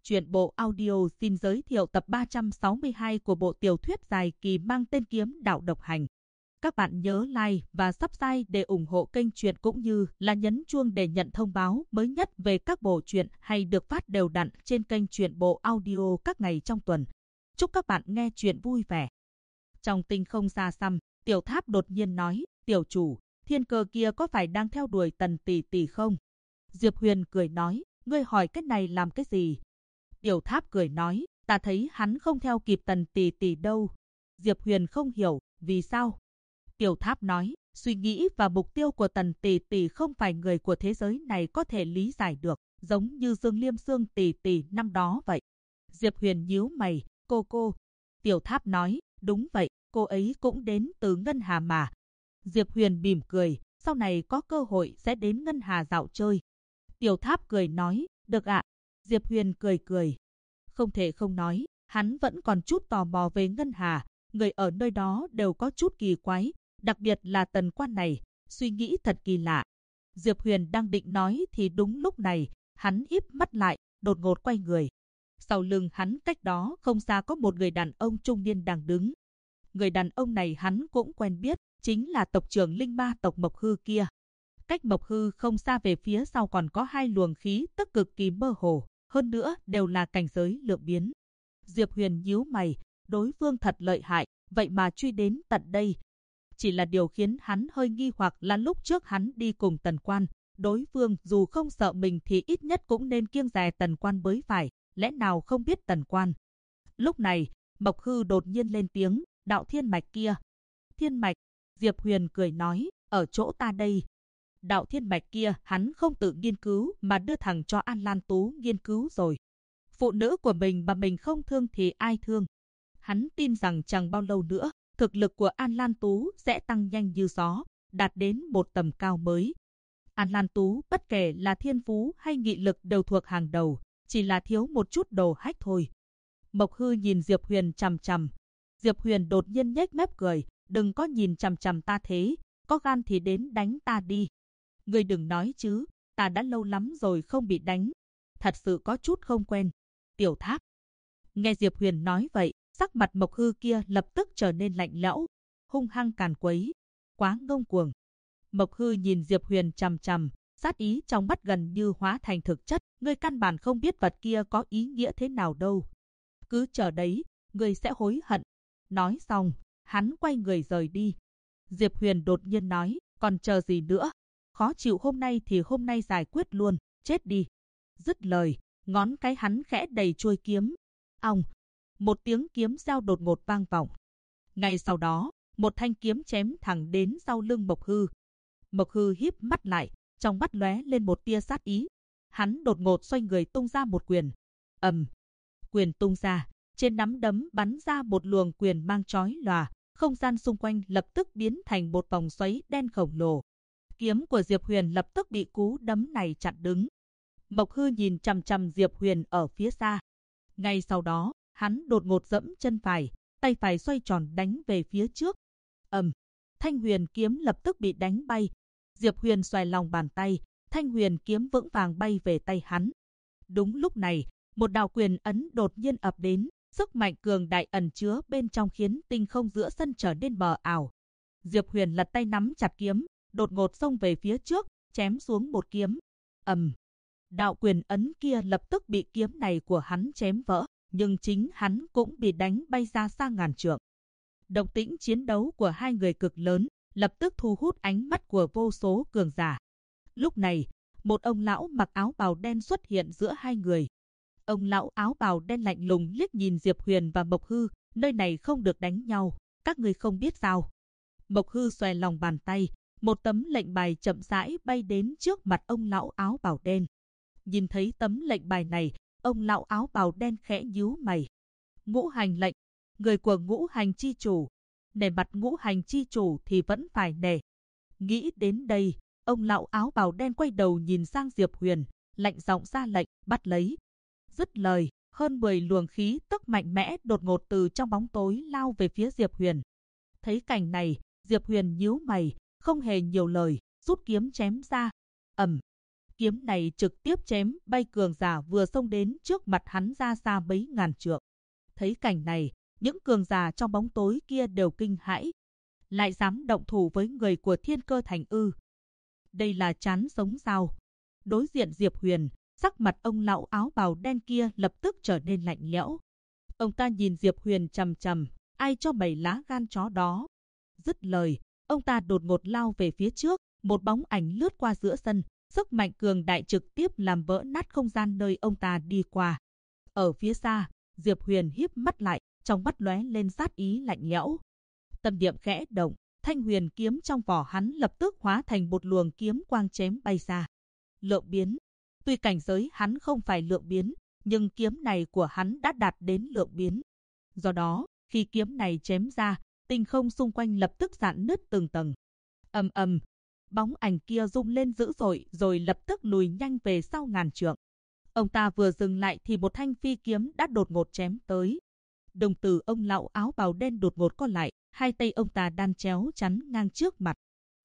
Truyện bộ audio xin giới thiệu tập 362 của bộ tiểu thuyết dài kỳ mang tên Kiếm Đạo Độc Hành. Các bạn nhớ like và subscribe để ủng hộ kênh truyện cũng như là nhấn chuông để nhận thông báo mới nhất về các bộ truyện hay được phát đều đặn trên kênh truyện bộ audio các ngày trong tuần. Chúc các bạn nghe truyện vui vẻ. Trong tinh không xa xăm, Tiểu Tháp đột nhiên nói, tiểu chủ, thiên cơ kia có phải đang theo đuổi Tần tỷ tỷ không? Diệp Huyền cười nói, ngươi hỏi cái này làm cái gì? Tiểu Tháp cười nói, ta thấy hắn không theo kịp Tần tỷ tỷ đâu. Diệp Huyền không hiểu, vì sao? Tiểu Tháp nói, suy nghĩ và mục tiêu của Tần tỷ tỷ không phải người của thế giới này có thể lý giải được, giống như Dương Liêm Sương tỷ tỷ năm đó vậy. Diệp Huyền nhíu mày, cô. Tiểu Tháp nói, đúng vậy, cô ấy cũng đến từ Ngân Hà mà. Diệp Huyền mỉm cười, sau này có cơ hội sẽ đến Ngân Hà dạo chơi. Tiểu Tháp cười nói, được ạ. Diệp Huyền cười. Không thể không nói, hắn vẫn còn chút tò mò về Ngân Hà, người ở nơi đó đều có chút kỳ quái, đặc biệt là Tần Quan này, suy nghĩ thật kỳ lạ. Diệp Huyền đang định nói thì đúng lúc này, hắn híp mắt lại, đột ngột quay người. Sau lưng hắn cách đó không xa có một người đàn ông trung niên đang đứng. Người đàn ông này hắn cũng quen biết, chính là tộc trưởng Linh Ma tộc Mộc Hư kia. Cách Mộc Hư không xa về phía sau còn có hai luồng khí tức cực kỳ mơ hồ, hơn nữa đều là cảnh giới lượng biến. Diệp Huyền nhíu mày, đối phương thật lợi hại, vậy mà truy đến tận đây. Chỉ là điều khiến hắn hơi nghi hoặc là lúc trước hắn đi cùng Tần Quan, đối phương dù không sợ mình thì ít nhất cũng nên kiêng dè Tần Quan mới phải, lẽ nào không biết Tần Quan. Lúc này, Mộc Hư đột nhiên lên tiếng, đạo thiên mạch kia. Thiên mạch, Diệp Huyền cười nói, ở chỗ ta đây. Đạo thiên mạch kia hắn không tự nghiên cứu mà đưa thẳng cho An Lan Tú nghiên cứu rồi. Phụ nữ của mình mà mình không thương thì ai thương. Hắn tin rằng chẳng bao lâu nữa, thực lực của An Lan Tú sẽ tăng nhanh như gió, đạt đến một tầm cao mới. An Lan Tú bất kể là thiên phú hay nghị lực đều thuộc hàng đầu, chỉ là thiếu một chút đồ hách thôi. Mộc Hư nhìn Diệp Huyền chằm chằm. Diệp Huyền đột nhiên nhếch mép cười, đừng có nhìn chằm chằm ta thế, có gan thì đến đánh ta đi. Ngươi đừng nói chứ, ta đã lâu lắm rồi không bị đánh. Thật sự có chút không quen. Tiểu Tháp. Nghe Diệp Huyền nói vậy, sắc mặt Mộc Hư kia lập tức trở nên lạnh lẽo, hung hăng càn quấy, quá ngông cuồng. Mộc Hư nhìn Diệp Huyền chằm chằm, sát ý trong mắt gần như hóa thành thực chất, ngươi căn bản không biết vật kia có ý nghĩa thế nào đâu. Cứ chờ đấy, ngươi sẽ hối hận. Nói xong, hắn quay người rời đi. Diệp Huyền đột nhiên nói, còn chờ gì nữa? Khó chịu hôm nay thì hôm nay giải quyết luôn, chết đi. Dứt lời, ngón cái hắn khẽ đầy chuôi kiếm. Ong, một tiếng kiếm reo đột ngột vang vọng. Ngay sau đó, một thanh kiếm chém thẳng đến sau lưng Mộc Hư. Mộc Hư híp mắt lại, trong mắt lóe lên một tia sát ý. Hắn đột ngột xoay người tung ra một quyền. Quyền tung ra, trên nắm đấm bắn ra một luồng quyền mang chói lòa, không gian xung quanh lập tức biến thành một vòng xoáy đen khổng lồ. Kiếm của Diệp Huyền lập tức bị cú đấm này chặn đứng. Mộc Hư nhìn chằm chằm Diệp Huyền ở phía xa. Ngay sau đó, hắn đột ngột giẫm chân phải, tay phải xoay tròn đánh về phía trước. Thanh huyền kiếm lập tức bị đánh bay. Diệp Huyền xoay lòng bàn tay, thanh huyền kiếm vững vàng bay về tay hắn. Đúng lúc này, một đạo quyền ấn đột nhiên ập đến, sức mạnh cường đại ẩn chứa bên trong khiến tinh không giữa sân trở nên mờ ảo. Diệp Huyền lật tay nắm chặt kiếm, đột ngột xông về phía trước, chém xuống một kiếm. Đạo quyền ấn kia lập tức bị kiếm này của hắn chém vỡ, nhưng chính hắn cũng bị đánh bay ra xa ngàn trượng. Động tĩnh chiến đấu của hai người cực lớn, lập tức thu hút ánh mắt của vô số cường giả. Lúc này, một ông lão mặc áo bào đen xuất hiện giữa hai người. Ông lão áo bào đen lạnh lùng liếc nhìn Diệp Huyền và Mộc Hư, nơi này không được đánh nhau, các người không biết sao. Mộc Hư xòe lòng bàn tay, một tấm lệnh bài chậm rãi bay đến trước mặt ông lão áo bào đen. Nhìn thấy tấm lệnh bài này, ông lão áo bào đen khẽ nhíu mày. Ngũ hành lệnh, người của ngũ hành chi chủ. Nể mặt ngũ hành chi chủ thì vẫn phải nể. Nghĩ đến đây, ông lão áo bào đen quay đầu nhìn sang Diệp Huyền, lạnh giọng ra lệnh, bắt lấy. Dứt lời, hơn 10 luồng khí tức mạnh mẽ đột ngột từ trong bóng tối lao về phía Diệp Huyền. Thấy cảnh này, Diệp Huyền nhíu mày, không hề nhiều lời, rút kiếm chém ra. Kiếm này trực tiếp chém bay cường giả vừa xông đến trước mặt hắn ra xa mấy ngàn trượng. Thấy cảnh này, những cường giả trong bóng tối kia đều kinh hãi. Lại dám động thủ với người của Thiên Cơ Thành ư? Đây là chán sống sao? Đối diện Diệp Huyền, sắc mặt ông lão áo bào đen kia lập tức trở nên lạnh lẽo. Ông ta nhìn Diệp Huyền chằm chằm, ai cho mày lá gan chó đó? Dứt lời, ông ta đột ngột lao về phía trước, một bóng ảnh lướt qua giữa sân, sức mạnh cường đại trực tiếp làm vỡ nát không gian nơi ông ta đi qua. Ở phía xa, Diệp Huyền híp mắt lại, trong mắt lóe lên sát ý lạnh lẽo. Tâm niệm khẽ động, thanh huyền kiếm trong vỏ hắn lập tức hóa thành một luồng kiếm quang chém bay ra. Lượng biến. Tuy cảnh giới hắn không phải lượng biến, nhưng kiếm này của hắn đã đạt đến lượng biến. Do đó, khi kiếm này chém ra, tinh không xung quanh lập tức rạn nứt từng tầng. Ầm ầm, bóng ảnh kia rung lên dữ dội rồi lập tức lùi nhanh về sau ngàn trượng. Ông ta vừa dừng lại thì một thanh phi kiếm đã đột ngột chém tới. Đồng tử ông lão áo bào đen đột ngột co lại, hai tay ông ta đan chéo chắn ngang trước mặt.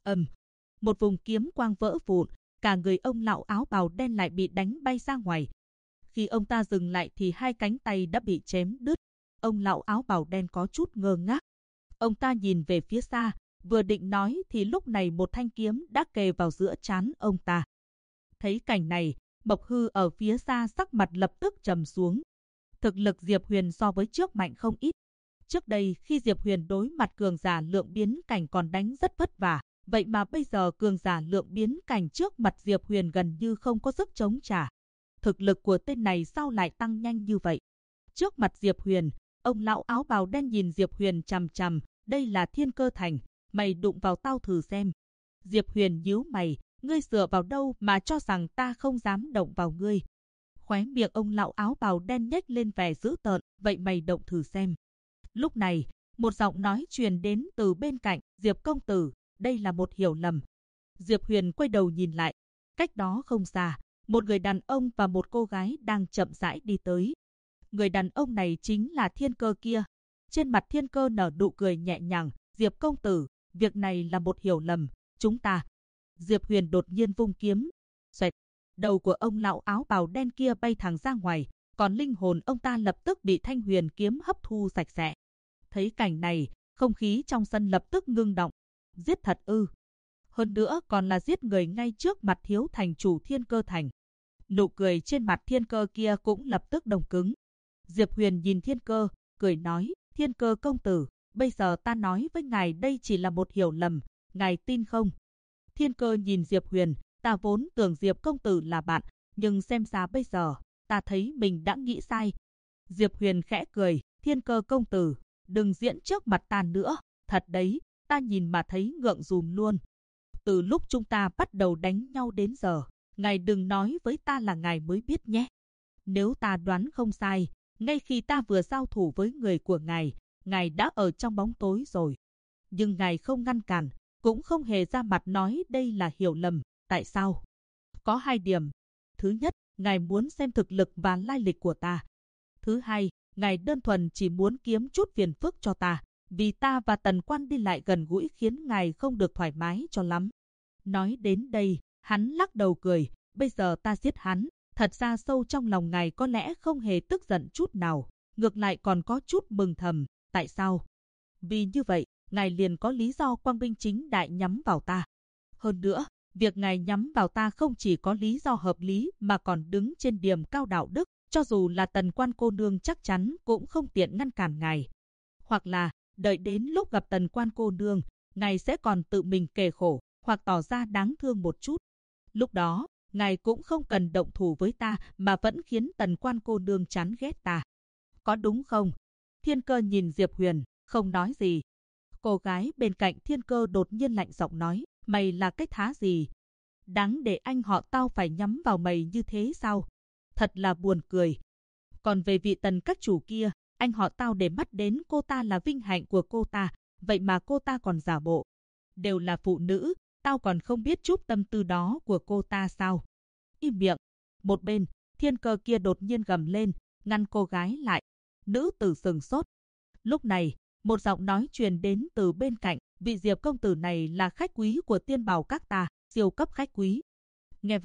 Một vùng kiếm quang vỡ vụn, cả người ông lão áo bào đen lại bị đánh bay ra ngoài. Khi ông ta dừng lại thì hai cánh tay đã bị chém đứt. Ông lão áo bào đen có chút ngơ ngác. Ông ta nhìn về phía xa, vừa định nói thì lúc này một thanh kiếm đã kề vào giữa trán ông ta. Thấy cảnh này, Mộc Hư ở phía xa sắc mặt lập tức trầm xuống. Thực lực Diệp Huyền so với trước mạnh không ít. Trước đây khi Diệp Huyền đối mặt cường giả lượng biến cảnh còn đánh rất vất vả, vậy mà bây giờ cường giả lượng biến cảnh trước mặt Diệp Huyền gần như không có sức chống trả. Thực lực của tên này sao lại tăng nhanh như vậy? Trước mặt Diệp Huyền, ông lão áo bào đen nhìn Diệp Huyền chằm chằm, đây là Thiên Cơ Thành, mày đụng vào tao thử xem. Diệp Huyền nhíu mày, ngươi dựa vào đâu mà cho rằng ta không dám động vào ngươi? Khóe miệng ông lão áo bào đen nhếch lên vẻ dữ tợn, vậy mày động thử xem. Lúc này, một giọng nói truyền đến từ bên cạnh, Diệp công tử, đây là một hiểu lầm. Diệp Huyền quay đầu nhìn lại, cách đó không xa, một người đàn ông và một cô gái đang chậm rãi đi tới. Người đàn ông này chính là Thiên Cơ kia. Trên mặt Thiên Cơ nở nụ cười nhẹ nhàng, Diệp công tử, việc này là một hiểu lầm, chúng ta. Diệp Huyền đột nhiên vung kiếm, xoẹt, đầu của ông lão áo bào đen kia bay thẳng ra ngoài, còn linh hồn ông ta lập tức bị thanh huyền kiếm hấp thu sạch sẽ. Thấy cảnh này, không khí trong sân lập tức ngưng động. Giết thật ư? Hơn nữa còn là giết người ngay trước mặt thiếu thành chủ Thiên Cơ Thành. Nụ cười trên mặt Thiên Cơ kia cũng lập tức đông cứng. Diệp Huyền nhìn Thiên Cơ, cười nói, Thiên Cơ công tử, bây giờ ta nói với ngài đây chỉ là một hiểu lầm, ngài tin không? Thiên Cơ nhìn Diệp Huyền, ta vốn tưởng Diệp công tử là bạn, nhưng xem ra bây giờ, ta thấy mình đã nghĩ sai. Diệp Huyền khẽ cười, Thiên Cơ công tử, đừng diễn trước mặt ta nữa, thật đấy, ta nhìn mà thấy ngượng dùm luôn. Từ lúc chúng ta bắt đầu đánh nhau đến giờ, ngài đừng nói với ta là ngài mới biết nhé. Nếu ta đoán không sai, ngay khi ta vừa giao thủ với người của ngài đã ở trong bóng tối rồi. Nhưng ngài không ngăn cản, cũng không hề ra mặt nói đây là hiểu lầm, tại sao? Có hai điểm. Thứ nhất, ngài muốn xem thực lực và lai lịch của ta. Thứ hai, ngài đơn thuần chỉ muốn kiếm chút phiền phức cho ta, vì ta và Tần Quan đi lại gần gũi khiến ngài không được thoải mái cho lắm. Nói đến đây, hắn lắc đầu cười, bây giờ ta giết hắn, thật ra sâu trong lòng ngài có lẽ không hề tức giận chút nào, ngược lại còn có chút mừng thầm, tại sao? Vì như vậy, ngài liền có lý do quang minh chính đại nhắm vào ta. Hơn nữa, việc ngài nhắm vào ta không chỉ có lý do hợp lý mà còn đứng trên điểm cao đạo đức, cho dù là Tần Quan cô nương chắc chắn cũng không tiện ngăn cản ngài. Hoặc là, đợi đến lúc gặp Tần Quan cô nương, ngài sẽ còn tự mình kề khổ, hoặc tỏ ra đáng thương một chút. Lúc đó, ngài cũng không cần động thủ với ta mà vẫn khiến Tần Quan cô nương chán ghét ta. Có đúng không? Thiên Cơ nhìn Diệp Huyền, không nói gì. Cô gái bên cạnh Thiên Cơ đột nhiên lạnh giọng nói, mày là cái thá gì? Đáng để anh họ tao phải nhắm vào mày như thế sao? Thật là buồn cười. Còn về vị Tần các chủ kia, anh họ tao để mắt đến cô ta là vinh hạnh của cô ta, vậy mà cô ta còn giả bộ. Đều là phụ nữ, tao còn không biết chút tâm tư đó của cô ta sao? Im miệng. Một bên, Thiên Cơ kia đột nhiên gầm lên, ngăn cô gái lại. Nữ tử sừng sốt. Lúc này, một giọng nói truyền đến từ bên cạnh, vị Diệp công tử này là khách quý của Tiên Bảo các ta, siêu cấp khách quý. Nghe vậy,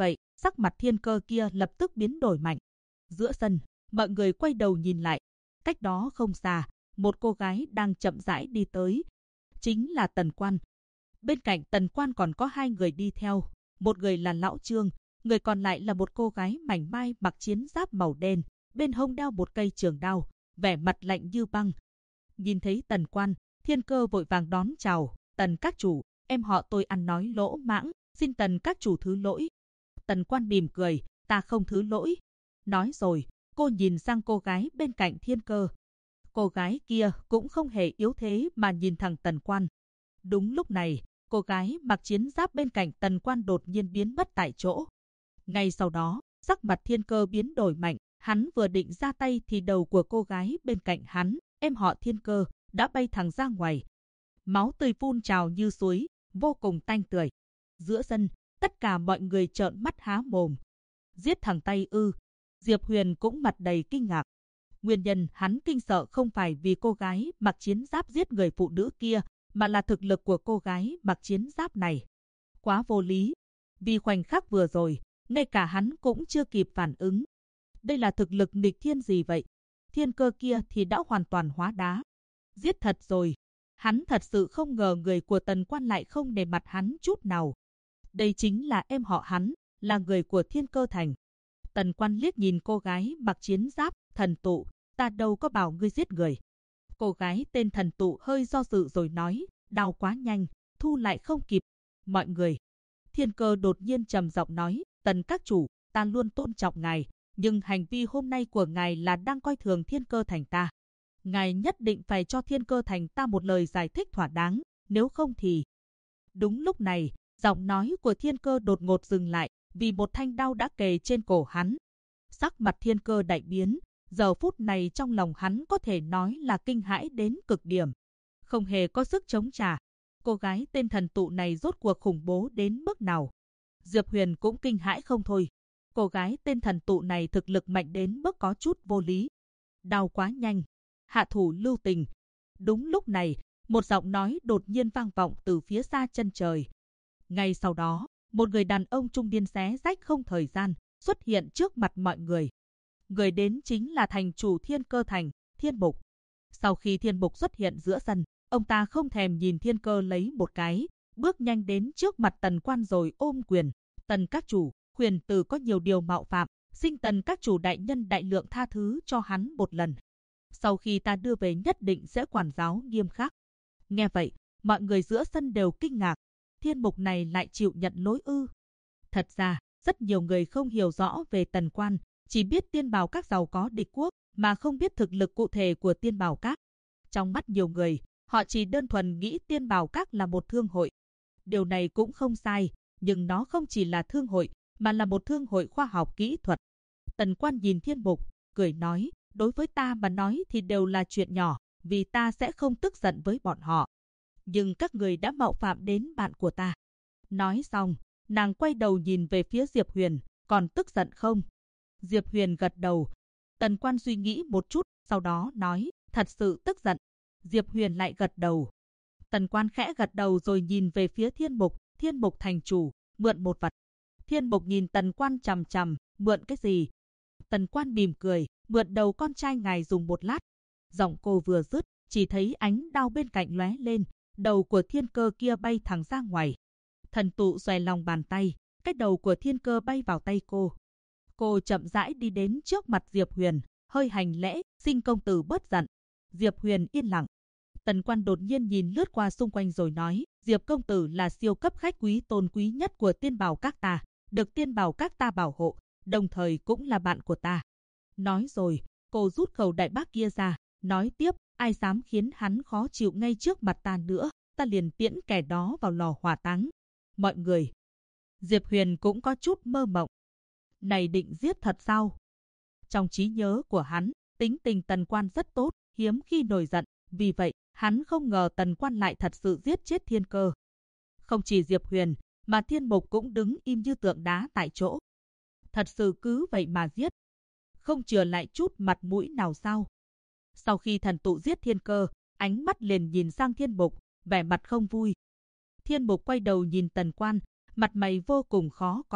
sắc mặt Thiên Cơ kia lập tức biến đổi mạnh. Giữa sân, mọi người quay đầu nhìn lại. Cách đó không xa, một cô gái đang chậm rãi đi tới. Chính là Tần Quan. Bên cạnh Tần Quan còn có 2 người đi theo. Một người là Lão Trương, người còn lại là một cô gái mảnh mai mặc chiến giáp màu đen, bên hông đeo một cây trường đao, vẻ mặt lạnh như băng. Nhìn thấy Tần Quan, Thiên Cơ vội vàng đón chào. Tần các chủ, em họ tôi ăn nói lỗ mãng, xin Tần các chủ thứ lỗi. Tần Quan mỉm cười, ta không thứ lỗi. Nói rồi, cô nhìn sang cô gái bên cạnh Thiên Cơ. Cô gái kia cũng không hề yếu thế mà nhìn thẳng Tần Quan. Đúng lúc này, cô gái mặc chiến giáp bên cạnh Tần Quan đột nhiên biến mất tại chỗ. Ngay sau đó, sắc mặt Thiên Cơ biến đổi mạnh, hắn vừa định ra tay thì đầu của cô gái bên cạnh hắn, em họ Thiên Cơ, đã bay thẳng ra ngoài. Máu tươi phun trào như suối, vô cùng tanh tưởi. Giữa sân, tất cả mọi người trợn mắt há mồm. Giết thằng Tây ư? Diệp Huyền cũng mặt đầy kinh ngạc. Nguyên nhân hắn kinh sợ không phải vì cô gái mặc chiến giáp giết người phụ nữ kia, mà là thực lực của cô gái mặc chiến giáp này. Quá vô lý. Vì khoảnh khắc vừa rồi, ngay cả hắn cũng chưa kịp phản ứng. Đây là thực lực nghịch thiên gì vậy? Thiên Cơ kia thì đã hoàn toàn hóa đá. Giết thật rồi. Hắn thật sự không ngờ người của Tần Quan lại không nể mặt hắn chút nào. Đây chính là em họ hắn, là người của Thiên Cơ Thành. Tần Quan liếc nhìn cô gái mặc chiến giáp, Thần Tụ, ta đâu có bảo ngươi giết người. Cô gái tên Thần Tụ hơi do dự rồi nói, đau quá nhanh, thu lại không kịp. Mọi người. Thiên Cơ đột nhiên trầm giọng nói, Tần các chủ, ta luôn tôn trọng ngài, nhưng hành vi hôm nay của ngài là đang coi thường Thiên Cơ Thành ta. Ngài nhất định phải cho Thiên Cơ Thành ta một lời giải thích thỏa đáng, nếu không thì... Đúng lúc này, giọng nói của Thiên Cơ đột ngột dừng lại, vì một thanh đao đã kề trên cổ hắn. Sắc mặt Thiên Cơ đại biến, giờ phút này trong lòng hắn có thể nói là kinh hãi đến cực điểm. Không hề có sức chống trả. Cô gái tên Thần Tụ này rốt cuộc khủng bố đến mức nào? Diệp Huyền cũng kinh hãi không thôi. Cô gái tên Thần Tụ này thực lực mạnh đến mức có chút vô lý. Đau quá nhanh. Hạ thủ lưu tình. Đúng lúc này, một giọng nói đột nhiên vang vọng từ phía xa chân trời. Ngay sau đó, một người đàn ông trung niên xé rách không thời gian, xuất hiện trước mặt mọi người. Người đến chính là thành chủ Thiên Cơ Thành, Thiên Mục. Sau khi Thiên Mục xuất hiện giữa sân, ông ta không thèm nhìn Thiên Cơ lấy một cái, bước nhanh đến trước mặt Tần Quan rồi ôm quyền. Tần các chủ, Huyền Từ có nhiều điều mạo phạm, xin Tần các chủ đại nhân đại lượng tha thứ cho hắn một lần. Sau khi ta đưa về nhất định sẽ quản giáo nghiêm khắc. Nghe vậy, mọi người giữa sân đều kinh ngạc. Thiên Mục này lại chịu nhận lỗi ư? Thật ra, rất nhiều người không hiểu rõ về Tần Quan, chỉ biết Tiên Bảo Các giàu có địch quốc, mà không biết thực lực cụ thể của Tiên Bảo Các. Trong mắt nhiều người, họ chỉ đơn thuần nghĩ Tiên Bảo Các là một thương hội. Điều này cũng không sai, nhưng nó không chỉ là thương hội, mà là một thương hội khoa học kỹ thuật. Tần Quan nhìn Thiên Mục, cười nói, đối với ta mà nói thì đều là chuyện nhỏ, vì ta sẽ không tức giận với bọn họ. Nhưng các người đã mạo phạm đến bạn của ta. Nói xong, nàng quay đầu nhìn về phía Diệp Huyền, còn tức giận không? Diệp Huyền gật đầu. Tần Quan suy nghĩ một chút, sau đó nói, thật sự tức giận. Diệp Huyền lại gật đầu. Tần Quan khẽ gật đầu rồi nhìn về phía Thiên Mục, Thiên Mục thành chủ, mượn một vật. Thiên Mục nhìn Tần Quan chằm chằm, mượn cái gì? Tần Quan mỉm cười, mượn đầu con trai ngài dùng một lát. Giọng cô vừa dứt, chỉ thấy ánh đao bên cạnh lóe lên, đầu của Thiên Cơ kia bay thẳng ra ngoài. Thần Tụ xòe lòng bàn tay, cái đầu của Thiên Cơ bay vào tay cô. Cô chậm rãi đi đến trước mặt Diệp Huyền, hơi hành lễ, xin công tử bớt giận. Diệp Huyền yên lặng. Tần Quan đột nhiên nhìn lướt qua xung quanh rồi nói, Diệp công tử là siêu cấp khách quý tôn quý nhất của Tiên Bảo Các ta, được Tiên Bảo Các ta bảo hộ, đồng thời cũng là bạn của ta. Nói rồi, cô rút khẩu đại bác kia ra, nói tiếp, ai dám khiến hắn khó chịu ngay trước mặt ta nữa, ta liền tiễn kẻ đó vào lò hỏa táng. Mọi người. Diệp Huyền cũng có chút mơ mộng. Này định giết thật sao? Trong trí nhớ của hắn, tính tình Tần Quan rất tốt, hiếm khi nổi giận, vì vậy, hắn không ngờ Tần Quan lại thật sự giết chết Thiên Cơ. Không chỉ Diệp Huyền, mà Thiên Mục cũng đứng im như tượng đá tại chỗ. Thật sự cứ vậy mà giết. Không chừa lại chút mặt mũi nào sao? Sau khi Thần Tụ giết Thiên Cơ, ánh mắt liền nhìn sang Thiên Mục, vẻ mặt không vui. Thiên Mục quay đầu nhìn Tần Quan, mặt mày vô cùng khó coi,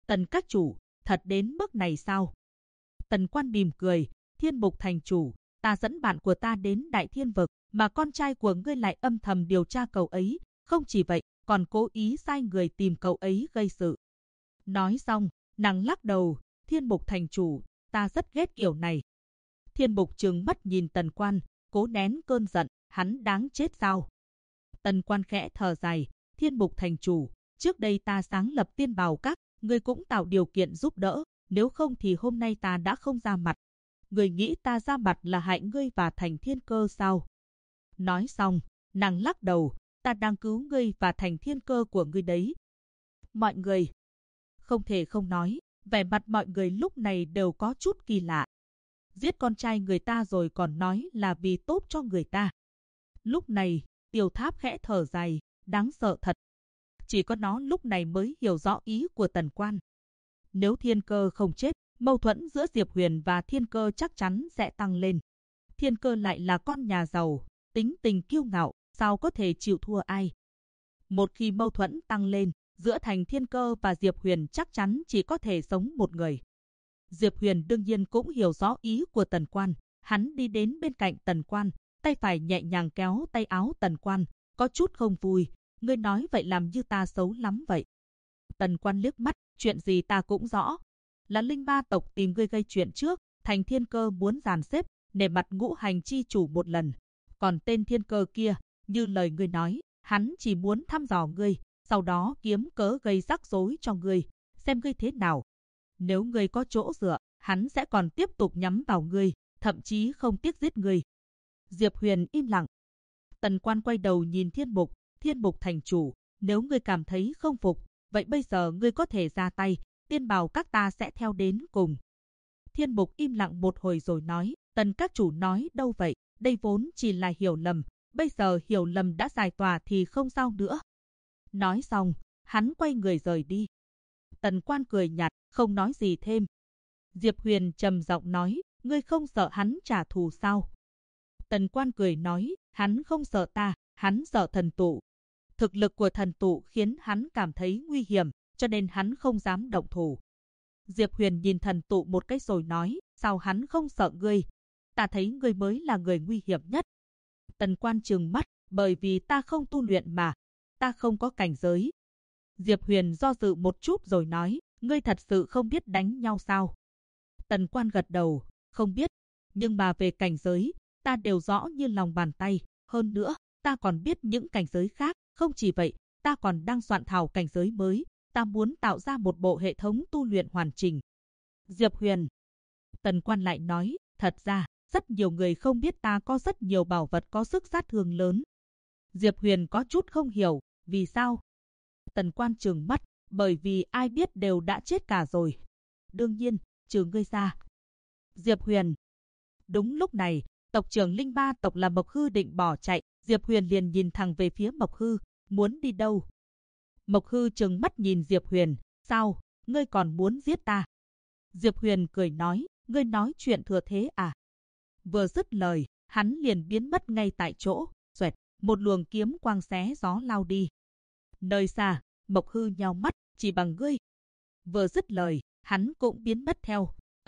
Tần các chủ, thật đến mức này sao? Tần Quan mỉm cười, Thiên Mục thành chủ, ta dẫn bạn của ta đến Đại Thiên vực, mà con trai của ngươi lại âm thầm điều tra cậu ấy, không chỉ vậy, còn cố ý sai người tìm cậu ấy gây sự. Nói xong, nàng lắc đầu, Thiên Mục thành chủ, ta rất ghét kiểu này. Thiên Mục trừng mắt nhìn Tần Quan, cố nén cơn giận, hắn đáng chết sao? Tần Quan khẽ thở dài, Thiên Mục thành chủ, trước đây ta sáng lập Tiên Bào Các, ngươi cũng tạo điều kiện giúp đỡ, nếu không thì hôm nay ta đã không ra mặt. Ngươi nghĩ ta ra mặt là hại ngươi và Thành Thiên Cơ sao? Nói xong, nàng lắc đầu, ta đang cứu ngươi và Thành Thiên Cơ của ngươi đấy. Mọi người, không thể không nói, vẻ mặt mọi người lúc này đều có chút kỳ lạ. Giết con trai người ta rồi còn nói là vì tốt cho người ta. Lúc này, Tiêu Tháp khẽ thở dài, đáng sợ thật. Chỉ có nó lúc này mới hiểu rõ ý của Tần Quan. Nếu Thiên Cơ không chết, mâu thuẫn giữa Diệp Huyền và Thiên Cơ chắc chắn sẽ tăng lên. Thiên Cơ lại là con nhà giàu, tính tình kiêu ngạo, sao có thể chịu thua ai. Một khi mâu thuẫn tăng lên, giữa Thành Thiên Cơ và Diệp Huyền chắc chắn chỉ có thể sống một người. Diệp Huyền đương nhiên cũng hiểu rõ ý của Tần Quan. Hắn đi đến bên cạnh Tần Quan, tay phải nhẹ nhàng kéo tay áo Tần Quan, có chút không vui. Ngươi nói vậy làm như ta xấu lắm vậy. Tần Quan liếc mắt, chuyện gì ta cũng rõ. Là Linh Ma tộc tìm ngươi gây chuyện trước, Thành Thiên Cơ muốn dàn xếp, nể mặt Ngũ Hành chi chủ một lần. Còn tên Thiên Cơ kia, như lời ngươi nói, hắn chỉ muốn thăm dò ngươi, sau đó kiếm cớ gây rắc rối cho ngươi, xem ngươi thế nào. Nếu ngươi có chỗ dựa, hắn sẽ còn tiếp tục nhắm vào ngươi, thậm chí không tiếc giết ngươi. Diệp Huyền im lặng. Tần Quan quay đầu nhìn Thiên Mục thành chủ, nếu ngươi cảm thấy không phục, vậy bây giờ ngươi có thể ra tay, Tiên Bào Các ta sẽ theo đến cùng. Thiên Mục im lặng một hồi rồi nói, Tần các chủ nói đâu vậy, đây vốn chỉ là hiểu lầm, bây giờ hiểu lầm đã giải tỏa thì không sao nữa. Nói xong, hắn quay người rời đi. Tần Quan cười nhạt, không nói gì thêm. Diệp Huyền trầm giọng nói, ngươi không sợ hắn trả thù sao? Tần Quan cười nói, hắn không sợ ta, hắn sợ thần tụ. Thực lực của thần tụ khiến hắn cảm thấy nguy hiểm, cho nên hắn không dám động thủ. Diệp Huyền nhìn thần tụ một cái rồi nói, sao hắn không sợ ngươi? Ta thấy ngươi mới là người nguy hiểm nhất. Tần Quan trừng mắt, bởi vì ta không tu luyện mà, ta không có cảnh giới. Diệp Huyền do dự một chút rồi nói, ngươi thật sự không biết đánh nhau sao? Tần Quan gật đầu, không biết, nhưng mà về cảnh giới, ta đều rõ như lòng bàn tay. Hơn nữa, ta còn biết những cảnh giới khác, không chỉ vậy, ta còn đang soạn thảo cảnh giới mới, ta muốn tạo ra một bộ hệ thống tu luyện hoàn chỉnh. Diệp Huyền. Tần Quan lại nói, thật ra, rất nhiều người không biết ta có rất nhiều bảo vật có sức sát thương lớn. Diệp Huyền có chút không hiểu, vì sao? Tần Quan trừng mắt, bởi vì ai biết đều đã chết cả rồi. Đương nhiên, trừ ngươi ra. Diệp Huyền. Đúng lúc này, tộc trưởng Linh Ba tộc là Mộc Hư định bỏ chạy, Diệp Huyền liền nhìn thẳng về phía Mộc Hư, muốn đi đâu? Mộc Hư trừng mắt nhìn Diệp Huyền, sao, ngươi còn muốn giết ta? Diệp Huyền cười nói, ngươi nói chuyện thừa thế à? Vừa dứt lời, hắn liền biến mất ngay tại chỗ, xoẹt, một luồng kiếm quang xé gió lao đi. Nơi xa, Mộc Hư nheo mắt, chỉ bằng ngươi. Vừa dứt lời, hắn cũng biến mất theo.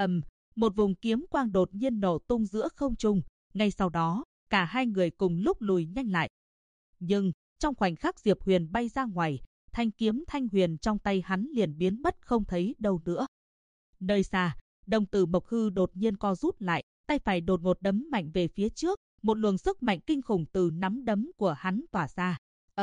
Một vùng kiếm quang đột nhiên nổ tung giữa không trung, ngay sau đó, cả hai người cùng lúc lùi nhanh lại. Nhưng, trong khoảnh khắc Diệp Huyền bay ra ngoài, thanh kiếm thanh huyền trong tay hắn liền biến mất không thấy đâu nữa. Nơi xa, đồng tử Mộc Hư đột nhiên co rút lại, tay phải đột ngột đấm mạnh về phía trước, một luồng sức mạnh kinh khủng từ nắm đấm của hắn tỏa ra.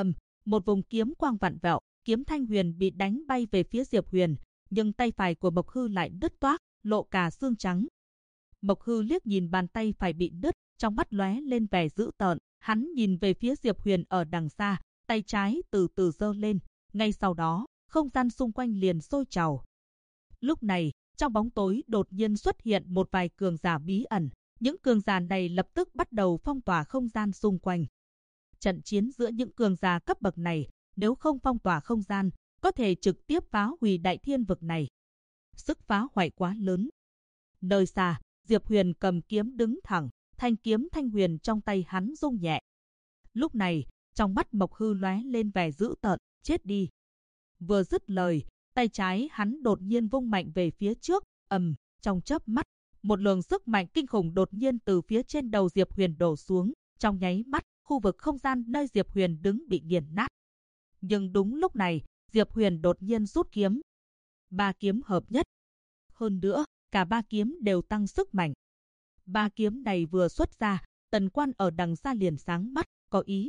Một vùng kiếm quang vặn vẹo, kiếm thanh huyền bị đánh bay về phía Diệp Huyền, nhưng tay phải của Mộc Hư lại đứt toác, lộ cả xương trắng. Mộc Hư liếc nhìn bàn tay phải bị đứt, trong mắt lóe lên vẻ dữ tợn, hắn nhìn về phía Diệp Huyền ở đằng xa, tay trái từ từ giơ lên, ngay sau đó, không gian xung quanh liền sôi trào. Lúc này, trong bóng tối đột nhiên xuất hiện một vài cường giả bí ẩn, những cường giả này lập tức bắt đầu phong tỏa không gian xung quanh. Trận chiến giữa những cường giả cấp bậc này, nếu không phong tỏa không gian, có thể trực tiếp phá hủy đại thiên vực này. Sức phá hoại quá lớn. Nơi xa, Diệp Huyền cầm kiếm đứng thẳng, thanh kiếm thanh huyền trong tay hắn rung nhẹ. Lúc này, trong mắt Mộc Hư lóe lên vẻ dữ tợn, chết đi. Vừa dứt lời, tay trái hắn đột nhiên vung mạnh về phía trước, trong chớp mắt, một luồng sức mạnh kinh khủng đột nhiên từ phía trên đầu Diệp Huyền đổ xuống, trong nháy mắt, khu vực không gian nơi Diệp Huyền đứng bị nghiền nát. Nhưng đúng lúc này, Diệp Huyền đột nhiên rút kiếm. 3 kiếm hợp nhất. Hơn nữa, cả 3 kiếm đều tăng sức mạnh. 3 kiếm này vừa xuất ra, Tần Quan ở đằng xa liền sáng mắt, có ý.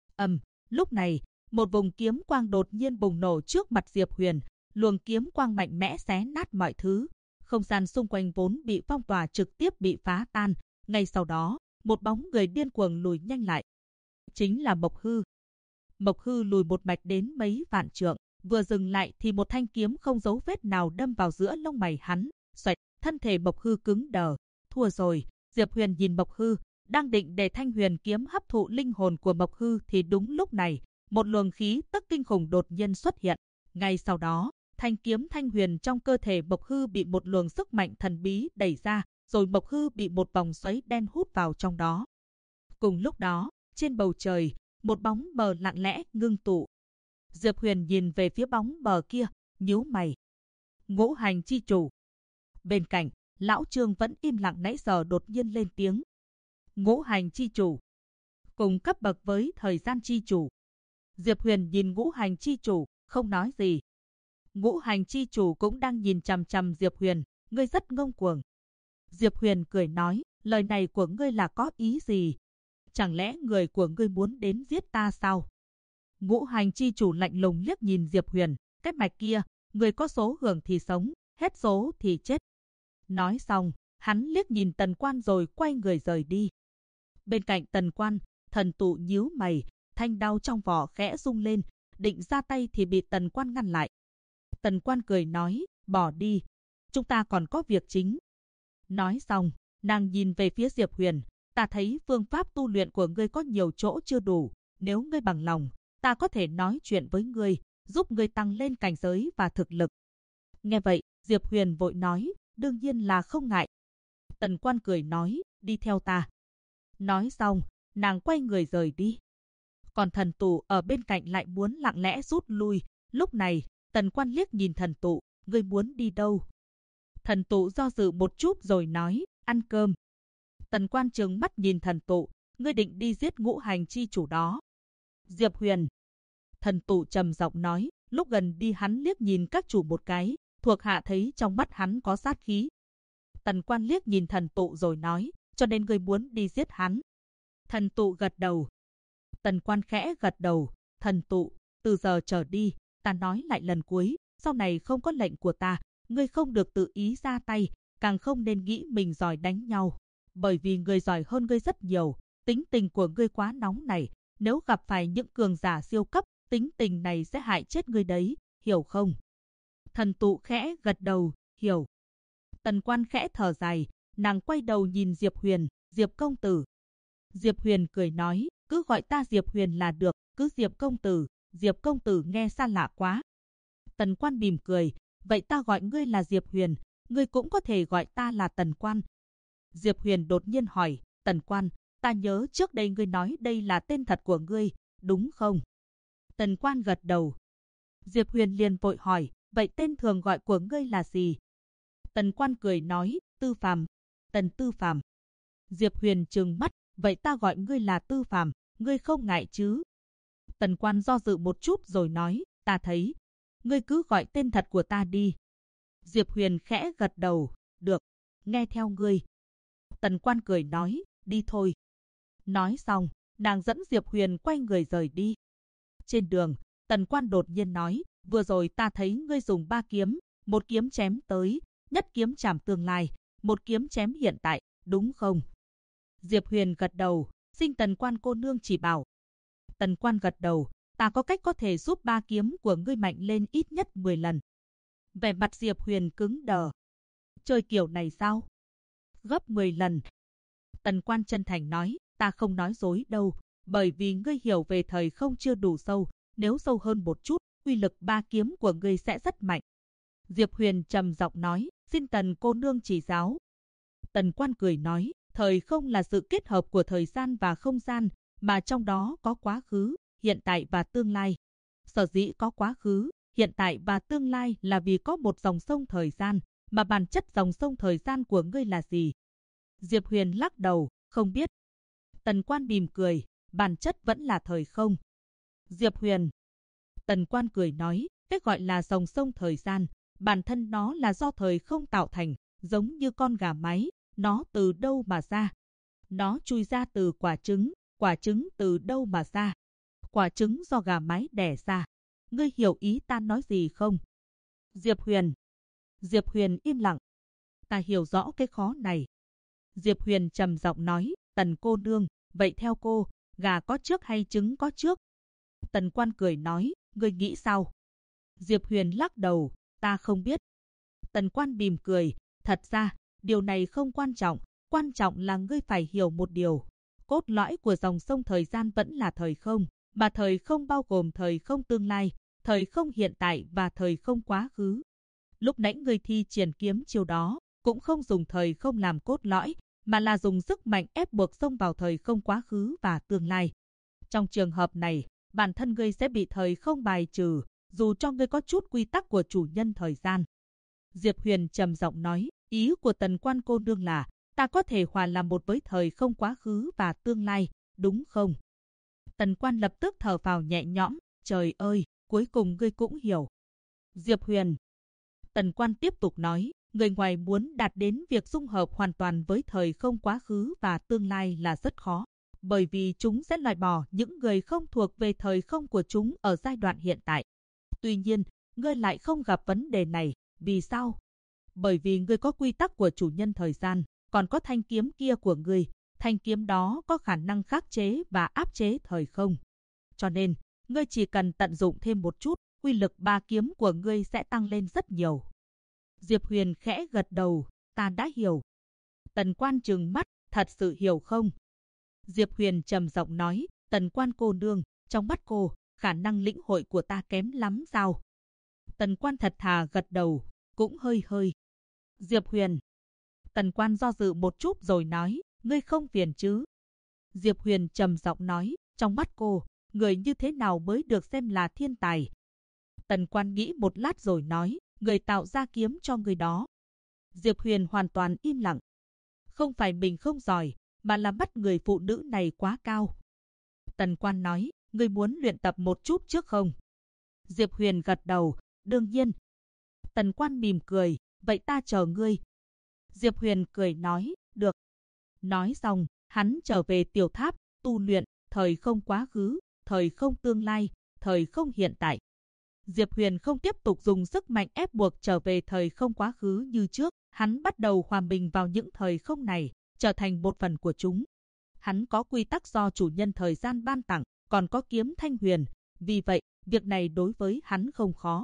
Lúc này, một vùng kiếm quang đột nhiên bùng nổ trước mặt Diệp Huyền, luồng kiếm quang mạnh mẽ xé nát mọi thứ. Không gian xung quanh vốn bị phong tỏa trực tiếp bị phá tan, ngay sau đó, một bóng người điên cuồng lùi nhanh lại. Chính là Mộc Hư. Mộc Hư lùi một mạch đến mấy vạn trượng, vừa dừng lại thì một thanh kiếm không dấu vết nào đâm vào giữa lông mày hắn. Xoẹt, thân thể Mộc Hư cứng đờ. Thua rồi. Diệp Huyền nhìn Mộc Hư, đang định để thanh huyền kiếm hấp thụ linh hồn của Mộc Hư thì đúng lúc này, một luồng khí tức kinh khủng đột nhiên xuất hiện. Ngay sau đó, thanh kiếm thanh huyền trong cơ thể Mộc Hư bị một luồng sức mạnh thần bí đẩy ra, rồi Mộc Hư bị một vòng xoáy đen hút vào trong đó. Cùng lúc đó, trên bầu trời, một bóng mờ lặng lẽ ngưng tụ. Diệp Huyền nhìn về phía bóng mờ kia, nhíu mày. Ngũ hành chi chủ. Bên cạnh, lão Trương vẫn im lặng nãy giờ đột nhiên lên tiếng. Ngũ hành chi chủ. Cùng cấp bậc với thời gian chi chủ. Diệp Huyền nhìn ngũ hành chi chủ, không nói gì. Ngũ hành chi chủ cũng đang nhìn chằm chằm Diệp Huyền, ngươi rất ngông cuồng. Diệp Huyền cười nói, lời này của ngươi là có ý gì? Chẳng lẽ người của ngươi muốn đến giết ta sao? Ngũ hành chi chủ lạnh lùng liếc nhìn Diệp Huyền, cái mạch kia, người có số hưởng thì sống, hết số thì chết. Nói xong, hắn liếc nhìn Tần Quan rồi quay người rời đi. Bên cạnh Tần Quan, Thần Tụ nhíu mày, thanh đao trong vỏ khẽ rung lên, định ra tay thì bị Tần Quan ngăn lại. Tần Quan cười nói, bỏ đi, chúng ta còn có việc chính. Nói xong, nàng nhìn về phía Diệp Huyền, ta thấy phương pháp tu luyện của ngươi có nhiều chỗ chưa đủ, nếu ngươi bằng lòng, ta có thể nói chuyện với ngươi, giúp ngươi tăng lên cảnh giới và thực lực. Nghe vậy, Diệp Huyền vội nói, đương nhiên là không ngại. Tần Quan cười nói, đi theo ta. Nói xong, nàng quay người rời đi. Còn Thần Tụ ở bên cạnh lại muốn lặng lẽ rút lui. Lúc này, Tần Quan liếc nhìn Thần Tụ, ngươi muốn đi đâu? Thần Tụ do dự một chút rồi nói, ăn cơm. Tần Quan trừng mắt nhìn Thần Tụ, ngươi định đi giết ngũ hành chi chủ đó. Diệp Huyền. Thần Tụ trầm giọng nói, lúc gần đi hắn liếc nhìn các chủ một cái, thuộc hạ thấy trong mắt hắn có sát khí. Tần Quan liếc nhìn Thần Tụ rồi nói, cho nên ngươi muốn đi giết hắn. Thần Tụ gật đầu. Tần Quan khẽ gật đầu, Thần Tụ, từ giờ trở đi, ta nói lại lần cuối, sau này không có lệnh của ta, ngươi không được tự ý ra tay, càng không nên nghĩ mình giỏi đánh nhau. Bởi vì ngươi giỏi hơn ngươi rất nhiều, tính tình của ngươi quá nóng nảy, nếu gặp phải những cường giả siêu cấp, tính tình này sẽ hại chết ngươi đấy, hiểu không? Thần Tụ khẽ gật đầu, hiểu. Tần Quan khẽ thở dài, nàng quay đầu nhìn Diệp Huyền, Diệp công tử. Diệp Huyền cười nói, cứ gọi ta Diệp Huyền là được, cứ Diệp công tử nghe xa lạ quá. Tần Quan mỉm cười, vậy ta gọi ngươi là Diệp Huyền, ngươi cũng có thể gọi ta là Tần Quan. Diệp Huyền đột nhiên hỏi, Tần Quan, ta nhớ trước đây ngươi nói đây là tên thật của ngươi, đúng không? Tần Quan gật đầu. Diệp Huyền liền vội hỏi, vậy tên thường gọi của ngươi là gì? Tần Quan cười nói, Tư Phàm, Tần Tư Phàm. Diệp Huyền trừng mắt, vậy ta gọi ngươi là Tư Phàm, ngươi không ngại chứ? Tần Quan do dự một chút rồi nói, ta thấy, ngươi cứ gọi tên thật của ta đi. Diệp Huyền khẽ gật đầu, được, nghe theo ngươi. Tần Quan cười nói, đi thôi. Nói xong, nàng dẫn Diệp Huyền quay người rời đi. Trên đường, Tần Quan đột nhiên nói, vừa rồi ta thấy ngươi dùng 3 kiếm, một kiếm chém tới, nhất kiếm chạm tương lai, một kiếm chém hiện tại, đúng không? Diệp Huyền gật đầu, xin Tần Quan cô nương chỉ bảo. Tần Quan gật đầu, ta có cách có thể giúp 3 kiếm của ngươi mạnh lên ít nhất 10 lần. Vẻ mặt Diệp Huyền cứng đờ. Chơi kiểu này sao? Gấp 10 lần. Tần Quan chân thành nói, ta không nói dối đâu, bởi vì ngươi hiểu về thời không chưa đủ sâu, nếu sâu hơn một chút, uy lực 3 kiếm của ngươi sẽ rất mạnh. Diệp Huyền trầm giọng nói, xin Tần cô nương chỉ giáo. Tần Quan cười nói, thời không là sự kết hợp của thời gian và không gian, mà trong đó có quá khứ, hiện tại và tương lai. Sở dĩ có quá khứ, hiện tại và tương lai là vì có một dòng sông thời gian, mà bản chất dòng sông thời gian của ngươi là gì? Diệp Huyền lắc đầu, không biết. Tần Quan mỉm cười, bản chất vẫn là thời không. Diệp Huyền. Tần Quan cười nói, cái gọi là dòng sông thời gian, bản thân nó là do thời không tạo thành, giống như con gà mái, nó từ đâu mà ra? Nó chui ra từ quả trứng từ đâu mà ra? Quả trứng do gà mái đẻ ra. Ngươi hiểu ý ta nói gì không? Diệp Huyền. Diệp Huyền im lặng. Ta hiểu rõ cái khó này. Diệp Huyền trầm giọng nói, Tần cô nương, vậy theo cô, gà có trước hay trứng có trước? Tần Quan cười nói, ngươi nghĩ sao? Diệp Huyền lắc đầu, ta không biết. Tần Quan mỉm cười, thật ra, điều này không quan trọng là ngươi phải hiểu một điều. Cốt lõi của dòng sông thời gian vẫn là thời không, mà thời không bao gồm thời không tương lai, thời không hiện tại và thời không quá khứ. Lúc nãy ngươi thi triển kiếm chiêu đó, cũng không dùng thời không làm cốt lõi, mà là dùng sức mạnh ép buộc xông vào thời không quá khứ và tương lai. Trong trường hợp này, bản thân ngươi sẽ bị thời không bài trừ, dù cho ngươi có chút quy tắc của chủ nhân thời gian. Diệp Huyền trầm giọng nói, ý của Tần Quan cô nương là, ta có thể hòa làm một với thời không quá khứ và tương lai, đúng không? Tần Quan lập tức thở phào nhẹ nhõm, trời ơi, cuối cùng ngươi cũng hiểu. Diệp Huyền. Tần Quan tiếp tục nói, người ngoài muốn đạt đến việc dung hợp hoàn toàn với thời không quá khứ và tương lai là rất khó, bởi vì chúng sẽ loại bỏ những người không thuộc về thời không của chúng ở giai đoạn hiện tại. Tuy nhiên, ngươi lại không gặp vấn đề này, vì sao? Bởi vì ngươi có quy tắc của chủ nhân thời gian, còn có thanh kiếm kia của ngươi, thanh kiếm đó có khả năng khắc chế và áp chế thời không. Cho nên, ngươi chỉ cần tận dụng thêm một chút, uy lực ba kiếm của ngươi sẽ tăng lên rất nhiều. Diệp Huyền khẽ gật đầu, ta đã hiểu. Tần Quan trừng mắt, thật sự hiểu không? Diệp Huyền trầm giọng nói, Tần Quan cô nương, trong mắt cô, khả năng lĩnh hội của ta kém lắm sao? Tần Quan thật thà gật đầu, cũng hơi. Diệp Huyền. Tần Quan do dự một chút rồi nói, ngươi không phiền chứ? Diệp Huyền trầm giọng nói, trong mắt cô, người như thế nào mới được xem là thiên tài? Tần Quan nghĩ một lát rồi nói, người tạo ra kiếm cho người đó. Diệp Huyền hoàn toàn im lặng. Không phải mình không giỏi, mà là bắt người phụ nữ này quá cao. Tần Quan nói, ngươi muốn luyện tập một chút trước không? Diệp Huyền gật đầu, đương nhiên. Tần Quan mỉm cười, vậy ta chờ ngươi. Diệp Huyền cười nói, được. Nói xong, hắn trở về tiểu tháp, tu luyện, thời không quá khứ, thời không tương lai, thời không hiện tại. Diệp Huyền không tiếp tục dùng sức mạnh ép buộc trở về thời không quá khứ như trước, hắn bắt đầu hòa mình vào những thời không này, trở thành một phần của chúng. Hắn có quy tắc do chủ nhân thời gian ban tặng, còn có kiếm thanh huyền, vì vậy, việc này đối với hắn không khó.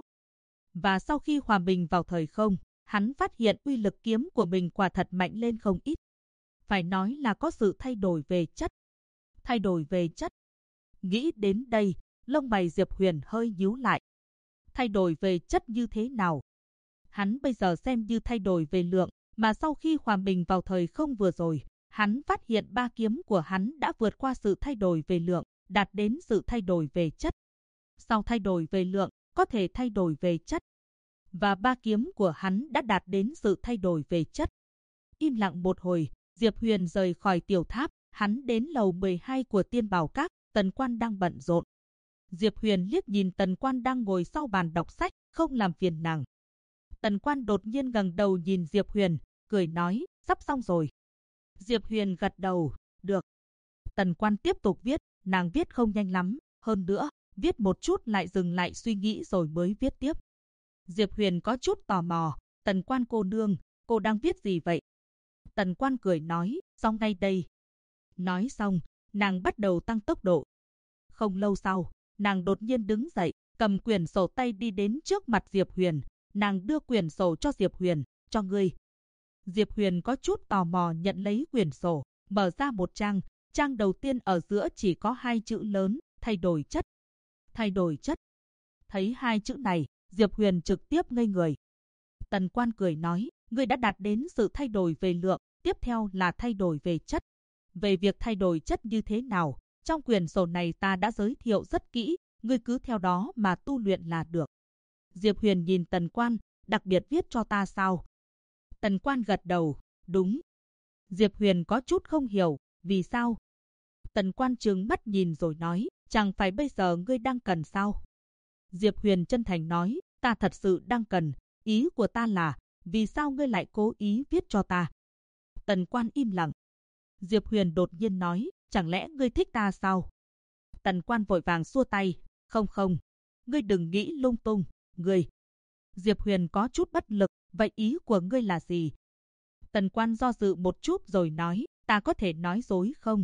Và sau khi hòa mình vào thời không, hắn phát hiện uy lực kiếm của mình quả thật mạnh lên không ít. Phải nói là có sự thay đổi về chất. Thay đổi về chất. Nghĩ đến đây, lông mày Diệp Huyền hơi nhíu lại. Thay đổi về chất như thế nào? Hắn bây giờ xem như thay đổi về lượng, mà sau khi hòa mình vào thời không vừa rồi, hắn phát hiện ba kiếm của hắn đã vượt qua sự thay đổi về lượng, đạt đến sự thay đổi về chất. Sau thay đổi về lượng, có thể thay đổi về chất. Và ba kiếm của hắn đã đạt đến sự thay đổi về chất. Im lặng một hồi, Diệp Huyền rời khỏi tiểu tháp, hắn đến lầu 12 của Tiên Bảo Các, Tần Quan đang bận rộn. Diệp Huyền liếc nhìn Tần Quan đang ngồi sau bàn đọc sách, không làm phiền nàng. Tần Quan đột nhiên ngẩng đầu nhìn Diệp Huyền, cười nói, sắp xong rồi. Diệp Huyền gật đầu, được. Tần Quan tiếp tục viết, nàng viết không nhanh lắm, hơn nữa, viết một chút lại dừng lại suy nghĩ rồi mới viết tiếp. Diệp Huyền có chút tò mò, Tần Quan cô nương, cô đang viết gì vậy? Tần Quan cười nói, xong ngay đây. Nói xong, nàng bắt đầu tăng tốc độ. Không lâu sau, nàng đột nhiên đứng dậy, cầm quyển sổ tay đi đến trước mặt Diệp Huyền. Nàng đưa quyển sổ cho Diệp Huyền, cho ngươi. Diệp Huyền có chút tò mò nhận lấy quyển sổ, mở ra một trang. Trang đầu tiên ở giữa chỉ có hai chữ lớn, thay đổi chất. Thay đổi chất. Thấy hai chữ này, Diệp Huyền trực tiếp ngây người. Tần Quan cười nói, ngươi đã đạt đến sự thay đổi về lượng, tiếp theo là thay đổi về chất. Về việc thay đổi chất như thế nào, trong quyển sổ này ta đã giới thiệu rất kỹ, ngươi cứ theo đó mà tu luyện là được. Diệp Huyền nhìn Tần Quan, đặc biệt viết cho ta sao? Tần Quan gật đầu, đúng. Diệp Huyền có chút không hiểu, vì sao? Tần Quan trừng mắt nhìn rồi nói, chẳng phải bây giờ ngươi đang cần sao? Diệp Huyền chân thành nói, ta thật sự đang cần, ý của ta là, vì sao ngươi lại cố ý viết cho ta? Tần Quan im lặng. Diệp Huyền đột nhiên nói, chẳng lẽ ngươi thích ta sao? Tần Quan vội vàng xua tay, không, ngươi đừng nghĩ lung tung, ngươi. Diệp Huyền có chút bất lực, vậy ý của ngươi là gì? Tần Quan do dự một chút rồi nói, ta có thể nói dối không?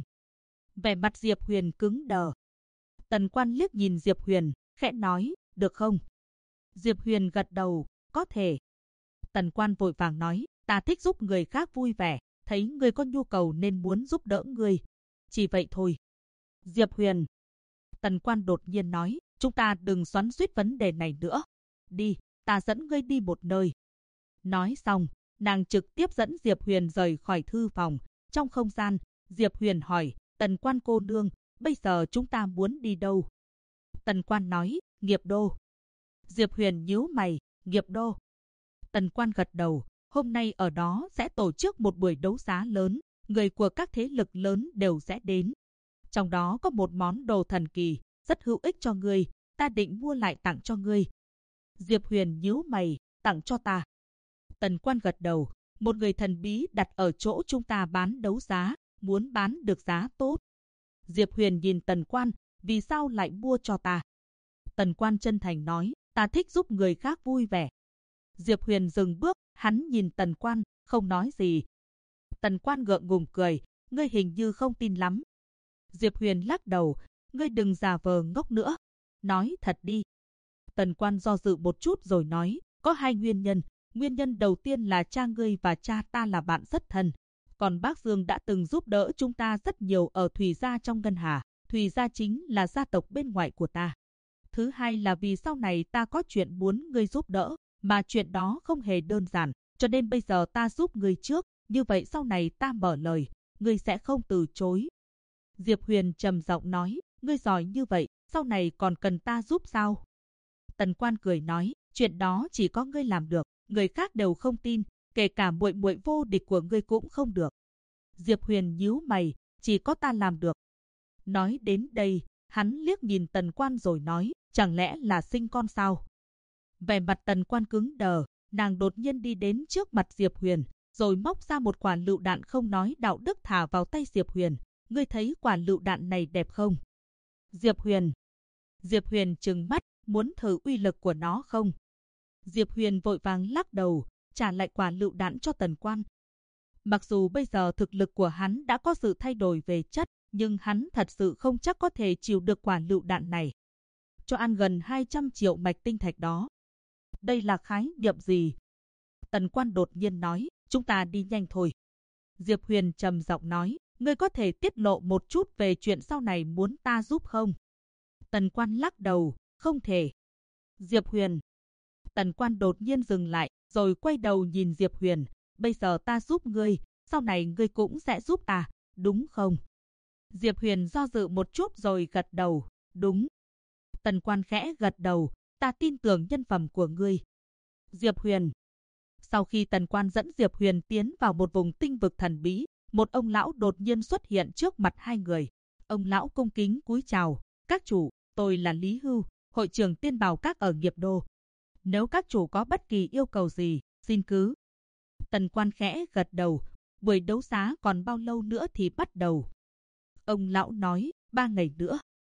Vẻ mặt Diệp Huyền cứng đờ. Tần Quan liếc nhìn Diệp Huyền, khẽ nói, được không? Diệp Huyền gật đầu, có thể. Tần Quan vội vàng nói, ta thích giúp người khác vui vẻ, thấy ngươi có nhu cầu nên muốn giúp đỡ ngươi. Chỉ vậy thôi. Diệp Huyền. Tần Quan đột nhiên nói, chúng ta đừng xoắn xuýt vấn đề này nữa. Đi, ta dẫn ngươi đi một nơi. Nói xong, nàng trực tiếp dẫn Diệp Huyền rời khỏi thư phòng. Trong không gian, Diệp Huyền hỏi, Tần Quan cô nương, bây giờ chúng ta muốn đi đâu? Tần Quan nói, Nghiệp Đô. Diệp Huyền nhíu mày, Nghiệp Đô. Tần Quan gật đầu, hôm nay ở đó sẽ tổ chức một buổi đấu giá lớn, người của các thế lực lớn đều sẽ đến. Trong đó có một món đồ thần kỳ, rất hữu ích cho ngươi, ta định mua lại tặng cho ngươi. Diệp Huyền nhíu mày, tặng cho ta. Tần Quan gật đầu, một người thần bí đặt ở chỗ chúng ta bán đấu giá, muốn bán được giá tốt. Diệp Huyền nhìn Tần Quan, vì sao lại mua cho ta? Tần Quan chân thành nói, ta thích giúp người khác vui vẻ. Diệp Huyền dừng bước, hắn nhìn Tần Quan, không nói gì. Tần Quan ngượng ngùng cười, ngươi hình như không tin lắm. Diệp Huyền lắc đầu, ngươi đừng giả vờ ngốc nữa. Nói thật đi. Tần Quan do dự một chút rồi nói, có hai nguyên nhân. Nguyên nhân đầu tiên là cha ngươi và cha ta là bạn rất thân. Còn bác Dương đã từng giúp đỡ chúng ta rất nhiều ở Thủy Gia trong Ngân Hà. Thủy Gia chính là gia tộc bên ngoại của ta. Thứ hai là vì sau này ta có chuyện muốn ngươi giúp đỡ, mà chuyện đó không hề đơn giản, cho nên bây giờ ta giúp ngươi trước, như vậy sau này ta mở lời, ngươi sẽ không từ chối. Diệp Huyền trầm giọng nói, ngươi giỏi như vậy, sau này còn cần ta giúp sao? Tần Quan cười nói, chuyện đó chỉ có ngươi làm được, người khác đều không tin, kể cả muội muội vô địch của ngươi cũng không được. Diệp Huyền nhíu mày, chỉ có ta làm được. Nói đến đây, hắn liếc nhìn Tần Quan rồi nói, chẳng lẽ là sinh con sao? Vẻ mặt Tần Quan cứng đờ, nàng đột nhiên đi đến trước mặt Diệp Huyền, rồi móc ra một quả lựu đạn không nói đạo đức thả vào tay Diệp Huyền. Ngươi thấy quả lựu đạn này đẹp không? Diệp Huyền. Diệp Huyền trừng mắt, muốn thử uy lực của nó không? Diệp Huyền vội vàng lắc đầu, trả lại quả lựu đạn cho Tần Quan. Mặc dù bây giờ thực lực của hắn đã có sự thay đổi về chất, nhưng hắn thật sự không chắc có thể chịu được quả lựu đạn này. Cho ăn gần 200 triệu mạch tinh thạch đó. Đây là khái niệm gì? Tần Quan đột nhiên nói, chúng ta đi nhanh thôi. Diệp Huyền trầm giọng nói, ngươi có thể tiết lộ một chút về chuyện sau này muốn ta giúp không? Tần Quan lắc đầu, không thể. Diệp Huyền. Tần Quan đột nhiên dừng lại, rồi quay đầu nhìn Diệp Huyền. Bây giờ ta giúp ngươi, sau này ngươi cũng sẽ giúp ta, đúng không? Diệp Huyền do dự một chút rồi gật đầu, đúng. Tần Quan khẽ gật đầu, ta tin tưởng nhân phẩm của ngươi. Diệp Huyền. Sau khi Tần Quan dẫn Diệp Huyền tiến vào một vùng tinh vực thần bí, một ông lão đột nhiên xuất hiện trước mặt hai người. Ông lão cung kính cúi chào, các chủ, tôi là Lý Hưu, hội trưởng Tiên Bảo Các ở Nghiệp Đô. Nếu các chủ có bất kỳ yêu cầu gì, xin cứ. Tần Quan khẽ gật đầu, buổi đấu giá còn bao lâu nữa thì bắt đầu? Ông lão nói, 3 ngày nữa.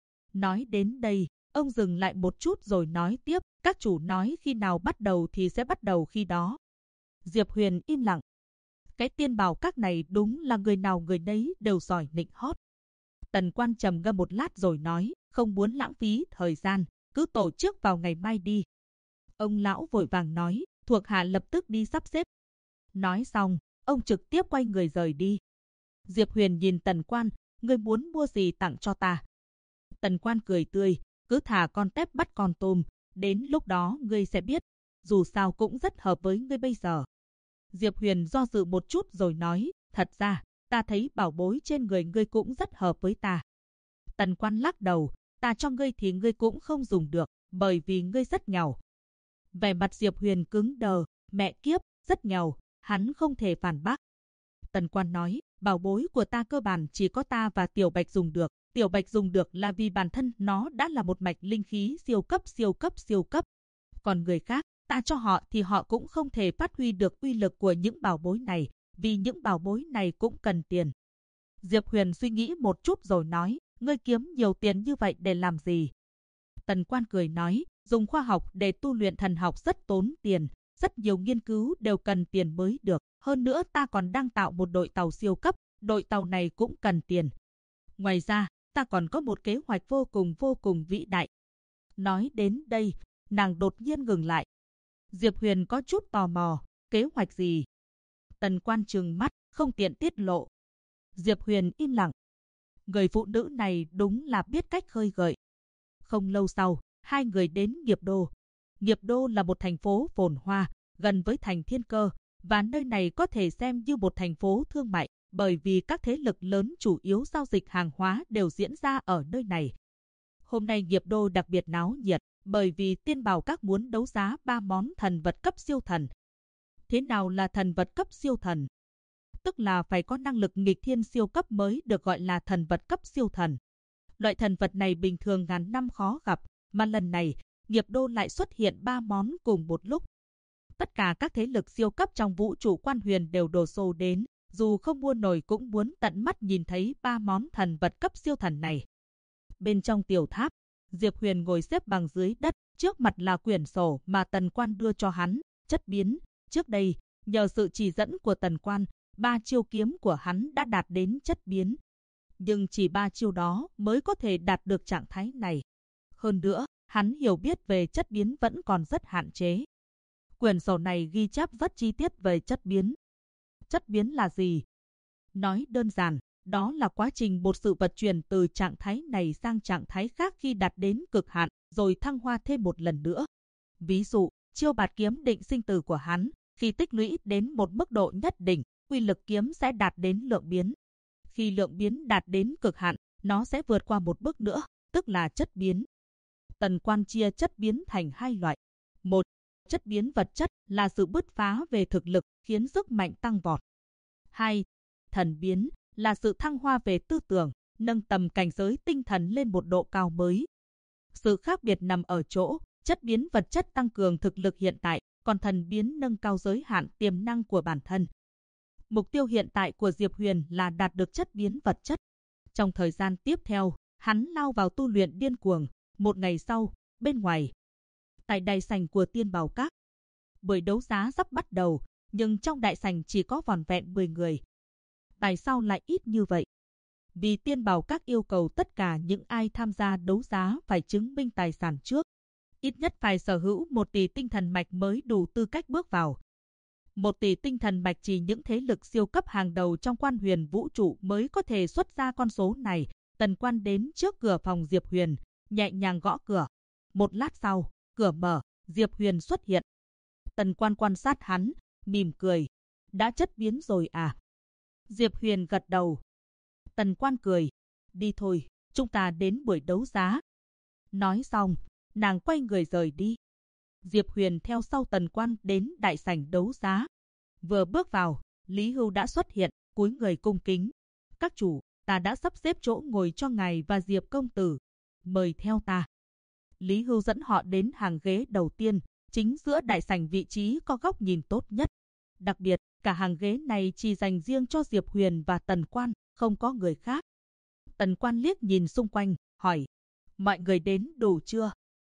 Nói đến đây, ông dừng lại một chút rồi nói tiếp, các chủ nói khi nào bắt đầu thì sẽ bắt đầu khi đó. Diệp Huyền im lặng. Cái Tiên Bảo Các này đúng là người nào người nấy đều giỏi nịnh hót. Tần Quan trầm ngâm một lát rồi nói, không muốn lãng phí thời gian, cứ tổ chức vào ngày mai đi. Ông lão vội vàng nói, thuộc hạ lập tức đi sắp xếp. Nói xong, ông trực tiếp quay người rời đi. Diệp Huyền nhìn Tần Quan, ngươi muốn mua gì tặng cho ta? Tần Quan cười tươi, cứ thả con tép bắt con tôm, đến lúc đó ngươi sẽ biết, dù sao cũng rất hợp với ngươi bây giờ. Diệp Huyền do dự một chút rồi nói, thật ra, ta thấy bảo bối trên người ngươi cũng rất hợp với ta. Tần Quan lắc đầu, ta cho ngươi thì ngươi cũng không dùng được, bởi vì ngươi rất nghèo. Vẻ mặt Diệp Huyền cứng đờ, mẹ kiếp, rất nghèo, hắn không thể phản bác. Tần Quan nói, bảo bối của ta cơ bản chỉ có ta và Tiểu Bạch dùng được. Tiểu Bạch dùng được là vì bản thân nó đã là một mạch linh khí siêu cấp. Còn người khác, ta cho họ thì họ cũng không thể phát huy được uy lực của những bảo bối này, vì những bảo bối này cũng cần tiền. Diệp Huyền suy nghĩ một chút rồi nói, ngươi kiếm nhiều tiền như vậy để làm gì? Tần Quan cười nói, dùng khoa học để tu luyện thần học rất tốn tiền, rất nhiều nghiên cứu đều cần tiền mới được. Hơn nữa ta còn đang tạo một đội tàu siêu cấp, đội tàu này cũng cần tiền. Ngoài ra, ta còn có một kế hoạch vô cùng vĩ đại. Nói đến đây, nàng đột nhiên ngừng lại. Diệp Huyền có chút tò mò, kế hoạch gì? Tần Quan trừng mắt, không tiện tiết lộ. Diệp Huyền im lặng. Người phụ nữ này đúng là biết cách khơi gợi. Không lâu sau, hai người đến Nghiệp Đô. Nghiệp Đô là một thành phố phồn hoa, gần với thành Thiên Cơ, và nơi này có thể xem như một thành phố thương mại, bởi vì các thế lực lớn chủ yếu giao dịch hàng hóa đều diễn ra ở nơi này. Hôm nay Nghiệp Đô đặc biệt náo nhiệt, bởi vì Tiên Bảo Các muốn đấu giá 3 món thần vật cấp siêu thần. Thế nào là thần vật cấp siêu thần? Tức là phải có năng lực nghịch thiên siêu cấp mới được gọi là thần vật cấp siêu thần. Loại thần vật này bình thường ngàn năm khó gặp, mà lần này, Nghiệp Đô lại xuất hiện 3 món cùng một lúc. Tất cả các thế lực siêu cấp trong vũ trụ Quan Huyền đều đổ xô đến, dù không mua nổi cũng muốn tận mắt nhìn thấy 3 món thần vật cấp siêu thần này. Bên trong tiểu tháp, Diệp Huyền ngồi xếp bằng dưới đất, trước mặt là quyển sổ mà Tần Quan đưa cho hắn, chất biến. Trước đây, nhờ sự chỉ dẫn của Tần Quan, 3 chiêu kiếm của hắn đã đạt đến chất biến. Nhưng chỉ 3 chiêu đó mới có thể đạt được trạng thái này. Hơn nữa, hắn hiểu biết về chất biến vẫn còn rất hạn chế. Quyển sổ này ghi chép rất chi tiết về chất biến. Chất biến là gì? Nói đơn giản, đó là quá trình một sự vật chuyển từ trạng thái này sang trạng thái khác khi đạt đến cực hạn, rồi thăng hoa thêm một lần nữa. Ví dụ, chiêu bạt kiếm định sinh tử của hắn, khi tích lũy đến một mức độ nhất định, uy lực kiếm sẽ đạt đến lượng biến. Khi lượng biến đạt đến cực hạn, nó sẽ vượt qua một bước nữa, tức là chất biến. Tần Quan chia chất biến thành 2 loại. Một, chất biến vật chất là sự bứt phá về thực lực, khiến sức mạnh tăng vọt. 2. Thần biến là sự thăng hoa về tư tưởng, nâng tầm cảnh giới tinh thần lên một độ cao mới. Sự khác biệt nằm ở chỗ, chất biến vật chất tăng cường thực lực hiện tại, còn thần biến nâng cao giới hạn tiềm năng của bản thân. Mục tiêu hiện tại của Diệp Huyền là đạt được chất biến vật chất. Trong thời gian tiếp theo, hắn lao vào tu luyện điên cuồng. Một ngày sau, bên ngoài, tại đại sảnh của Tiên Bảo Các, buổi đấu giá sắp bắt đầu, nhưng trong đại sảnh chỉ có vỏn vẹn 10 người. Tại sao lại ít như vậy? Vì Tiên Bảo Các yêu cầu tất cả những ai tham gia đấu giá phải chứng minh tài sản trước. Ít nhất phải sở hữu 1 tỷ tinh thần mạch mới đủ tư cách bước vào. 1 tỷ tinh thần mạch chỉ những thế lực siêu cấp hàng đầu trong Quan Huyền vũ trụ mới có thể xuất ra con số này. Tần Quan đến trước cửa phòng Diệp Huyền, nhẹ nhàng gõ cửa. Một lát sau, cửa mở, Diệp Huyền xuất hiện. Tần Quan quan sát hắn, mỉm cười. Đã chất biến rồi à? Diệp Huyền gật đầu. Tần Quan cười. Đi thôi, chúng ta đến buổi đấu giá. Nói xong, nàng quay người rời đi. Diệp Huyền theo sau Tần Quan đến đại sảnh đấu giá. Vừa bước vào, Lý Hưu đã xuất hiện, cúi người cung kính. Các chủ, ta đã sắp xếp chỗ ngồi cho ngài và Diệp công tử. Mời theo ta. Lý Hưu dẫn họ đến hàng ghế đầu tiên, chính giữa đại sảnh, vị trí có góc nhìn tốt nhất. Đặc biệt, cả hàng ghế này chỉ dành riêng cho Diệp Huyền và Tần Quan, không có người khác. Tần Quan liếc nhìn xung quanh, hỏi, mọi người đến đủ chưa?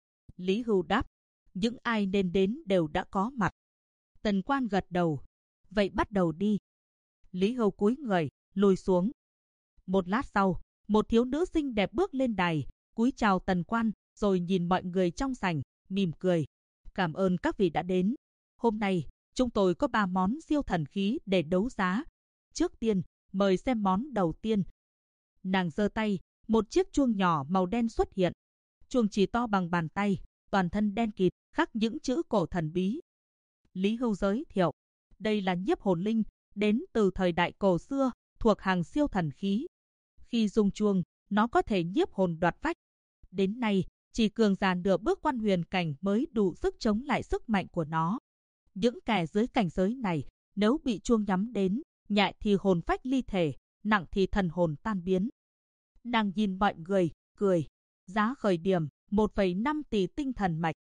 Lý Hưu đáp, những ai nên đến đều đã có mặt. Tần Quan gật đầu, vậy bắt đầu đi. Lý Hưu cúi người, lùi xuống. Một lát sau, một thiếu nữ xinh đẹp bước lên đài, cúi chào Tần Quan, rồi nhìn mọi người trong sảnh, mỉm cười. Cảm ơn các vị đã đến. Hôm nay, chúng tôi có 3 món siêu thần khí để đấu giá. Trước tiên, mời xem món đầu tiên. Nàng giơ tay, một chiếc chuông nhỏ màu đen xuất hiện. Chuông chỉ to bằng bàn tay, toàn thân đen kịt, khắc những chữ cổ thần bí. Lý Hưu giới thiệu, đây là nhiếp hồn linh, đến từ thời đại cổ xưa, thuộc hàng siêu thần khí. Khi dùng chuông, nó có thể nhiếp hồn đoạt phách. Đến nay, Chỉ cường giả nửa bước quan huyền cảnh mới đủ sức chống lại sức mạnh của nó. Những kẻ dưới cảnh giới này, nếu bị chuông nhắm đến, nhẹ thì hồn phách ly thể, nặng thì thần hồn tan biến. Nàng nhìn mọi người, cười. Giá khởi điểm, 1,5 tỷ tinh thần mạch.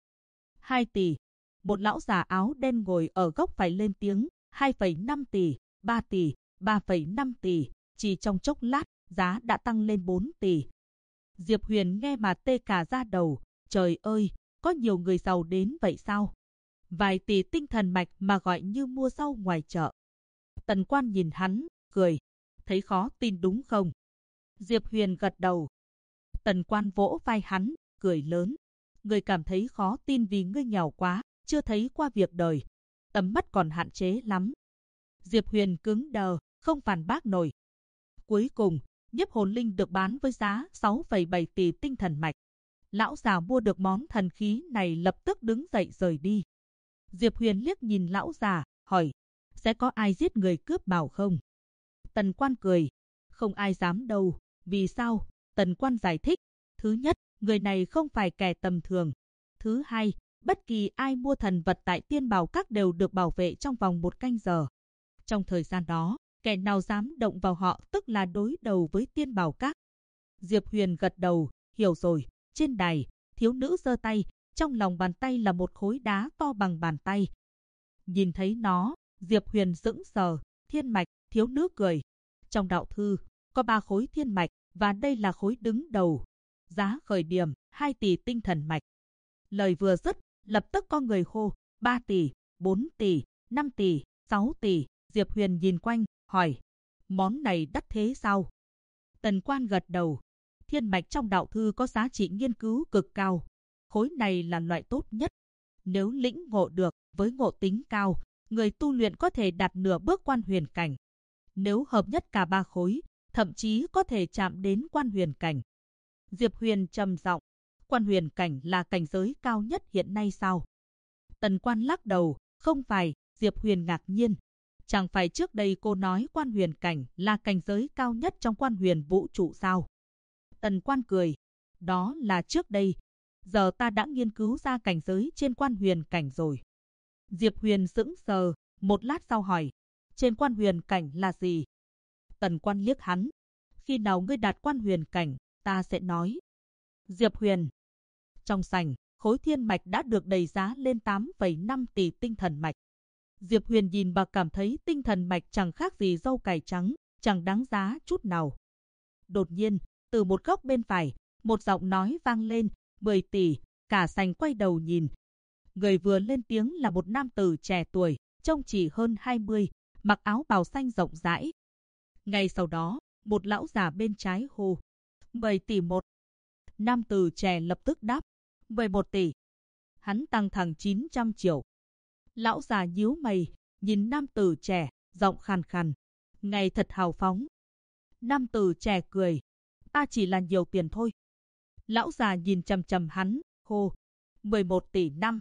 2 tỷ. Một lão già áo đen ngồi ở góc phải lên tiếng, 2,5 tỷ, 3 tỷ, 3,5 tỷ. Chỉ trong chốc lát, giá đã tăng lên 4 tỷ. Diệp Huyền nghe mà tê cả da đầu. Trời ơi, có nhiều người giàu đến vậy sao? Vài tỷ tinh thần mạch mà gọi như mua rau ngoài chợ. Tần Quan nhìn hắn, cười. Thấy khó tin đúng không? Diệp Huyền gật đầu. Tần Quan vỗ vai hắn, cười lớn. Ngươi cảm thấy khó tin vì ngươi nghèo quá, chưa thấy qua việc đời. Tầm mắt còn hạn chế lắm. Diệp Huyền cứng đờ, không phản bác nổi. Cuối cùng, nhiếp hồn linh được bán với giá 6,7 tỷ tinh thần mạch. Lão già mua được món thần khí này lập tức đứng dậy rời đi. Diệp Huyền liếc nhìn lão già, hỏi, sẽ có ai giết người cướp bảo không? Tần Quan cười, không ai dám đâu. Vì sao? Tần Quan giải thích, thứ nhất, người này không phải kẻ tầm thường. Thứ hai, bất kỳ ai mua thần vật tại Tiên Bảo Các đều được bảo vệ trong vòng 1 canh giờ. Trong thời gian đó, kẻ nào dám động vào họ tức là đối đầu với Tiên Bảo Các. Diệp Huyền gật đầu, hiểu rồi. Trên đài, thiếu nữ giơ tay, trong lòng bàn tay là một khối đá to bằng bàn tay. Nhìn thấy nó, Diệp Huyền sững sờ. Thiên mạch. Thiếu nữ cười. Trong đạo thư, có 3 khối thiên mạch, và đây là khối đứng đầu. Giá khởi điểm, 2 tỷ tinh thần mạch. Lời vừa dứt, lập tức có người hô, 3 tỷ, 4 tỷ, 5 tỷ, 6 tỷ. Diệp Huyền nhìn quanh, hỏi, món này đắt thế sao? Tần Quan gật đầu. Thiên mạch trong đạo thư có giá trị nghiên cứu cực cao. Khối này là loại tốt nhất. Nếu lĩnh ngộ được, với ngộ tính cao, người tu luyện có thể đạt nửa bước quan huyền cảnh. Nếu hợp nhất cả 3 khối, thậm chí có thể chạm đến quan huyền cảnh. Diệp Huyền trầm giọng, quan huyền cảnh là cảnh giới cao nhất hiện nay sao? Tần Quan lắc đầu, không phải. Diệp Huyền ngạc nhiên. Chẳng phải trước đây cô nói quan huyền cảnh là cảnh giới cao nhất trong quan huyền vũ trụ sao? Tần Quan cười, đó là trước đây. Giờ ta đã nghiên cứu ra cảnh giới trên quan huyền cảnh rồi. Diệp Huyền sững sờ, một lát sau hỏi, trên quan huyền cảnh là gì? Tần Quan liếc hắn, khi nào ngươi đạt quan huyền cảnh, ta sẽ nói. Diệp Huyền. Trong sảnh, khối thiên mạch đã được đẩy giá lên 8,5 tỷ tinh thần mạch. Diệp Huyền nhìn và cảm thấy tinh thần mạch chẳng khác gì dâu cải trắng, chẳng đáng giá chút nào. Đột nhiên, từ một góc bên phải, một giọng nói vang lên, 10 tỷ, cả sảnh quay đầu nhìn. Người vừa lên tiếng là một nam tử trẻ tuổi, trông chỉ hơn 20, mặc áo bào xanh rộng rãi. Ngay sau đó, một lão già bên trái hô, 10 tỷ một. Nam tử trẻ lập tức đáp, 11 tỷ. Hắn tăng thẳng 900 triệu. Lão già nhíu mày, nhìn nam tử trẻ, giọng khàn khàn, ngày thật hào phóng. Nam tử trẻ cười, ta chỉ là nhiều tiền thôi. Lão già nhìn chằm chằm hắn, hô, 11 tỷ 5.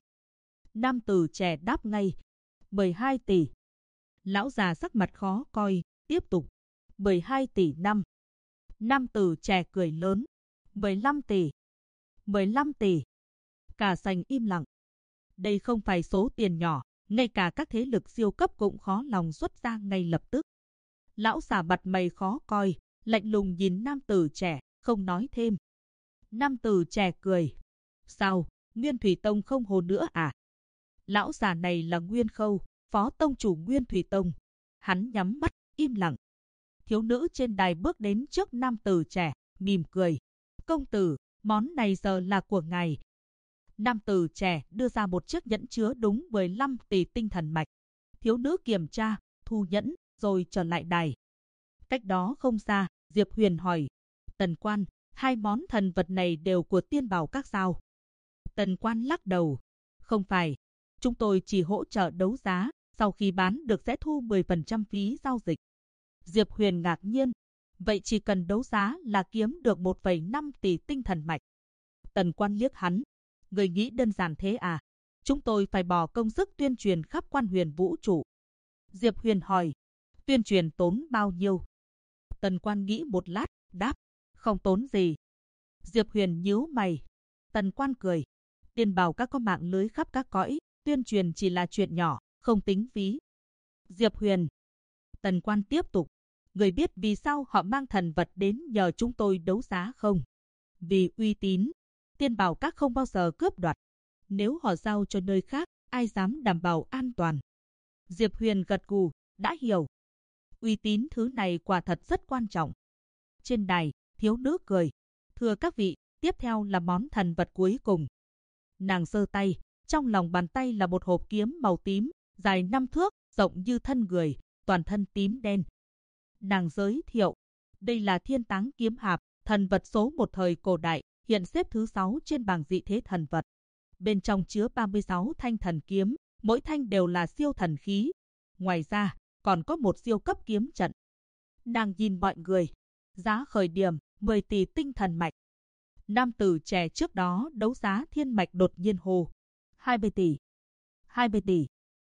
Nam tử trẻ đáp ngay, 12 tỷ. Lão già sắc mặt khó coi, tiếp tục, 12 tỷ 5. Nam tử trẻ cười lớn, 15 tỷ. 15 tỷ. Cả sảnh im lặng. Đây không phải số tiền nhỏ, ngay cả các thế lực siêu cấp cũng khó lòng xuất ra ngay lập tức. Lão già mặt mày khó coi, lạnh lùng nhìn nam tử trẻ, không nói thêm. Nam tử trẻ cười. Sao, Nguyên Thủy Tông không hồ nữa à? Lão già này là Nguyên Khâu, phó tông chủ Nguyên Thủy Tông. Hắn nhắm mắt, im lặng. Thiếu nữ trên đài bước đến trước nam tử trẻ, mỉm cười. Công tử, món này giờ là của ngài. Nam tử trẻ đưa ra một chiếc nhẫn chứa đúng 15 tỷ tinh thần mạch. Thiếu nữ kiểm tra, thu nhẫn, rồi trở lại đài. Cách đó không xa, Diệp Huyền hỏi, Tần Quan, 2 món thần vật này đều của Tiên Bảo Các sao? Tần Quan lắc đầu, không phải. Chúng tôi chỉ hỗ trợ đấu giá, sau khi bán được sẽ thu 10% phí giao dịch. Diệp Huyền ngạc nhiên, vậy chỉ cần đấu giá là kiếm được 1,5 tỷ tinh thần mạch. Tần Quan liếc hắn, người nghĩ đơn giản thế à? Chúng tôi phải bỏ công sức tuyên truyền khắp quan huyền vũ trụ. Diệp Huyền hỏi, tuyên truyền tốn bao nhiêu? Tần Quan nghĩ một lát, đáp, không tốn gì. Diệp Huyền nhíu mày, Tần Quan cười. Tiên Bảo Các có mạng lưới khắp các cõi, tuyên truyền chỉ là chuyện nhỏ, không tính phí. Diệp Huyền. Tần Quan tiếp tục. Người biết vì sao họ mang thần vật đến nhờ chúng tôi đấu giá không? Vì uy tín. Tiên Bảo Các không bao giờ cướp đoạt. Nếu họ giao cho nơi khác, ai dám đảm bảo an toàn? Diệp Huyền gật gù, đã hiểu. Uy tín thứ này quả thật rất quan trọng. Trên đài, thiếu nữ cười. Thưa các vị, tiếp theo là món thần vật cuối cùng. Nàng giơ tay, trong lòng bàn tay là một hộp kiếm màu tím, dài 5 thước, rộng như thân người, toàn thân tím đen. Nàng giới thiệu, đây là Thiên Táng Kiếm Hạp, thần vật số một thời cổ đại, hiện xếp thứ 6 trên bảng dị thế thần vật. Bên trong chứa 36 thanh thần kiếm, mỗi thanh đều là siêu thần khí. Ngoài ra, còn có một siêu cấp kiếm trận. Nàng nhìn mọi người. Giá khởi điểm 10 tỷ tinh thần mạch. Nam tử trẻ trước đó đấu giá thiên mạch đột nhiên hô. 20 tỷ. 20 tỷ.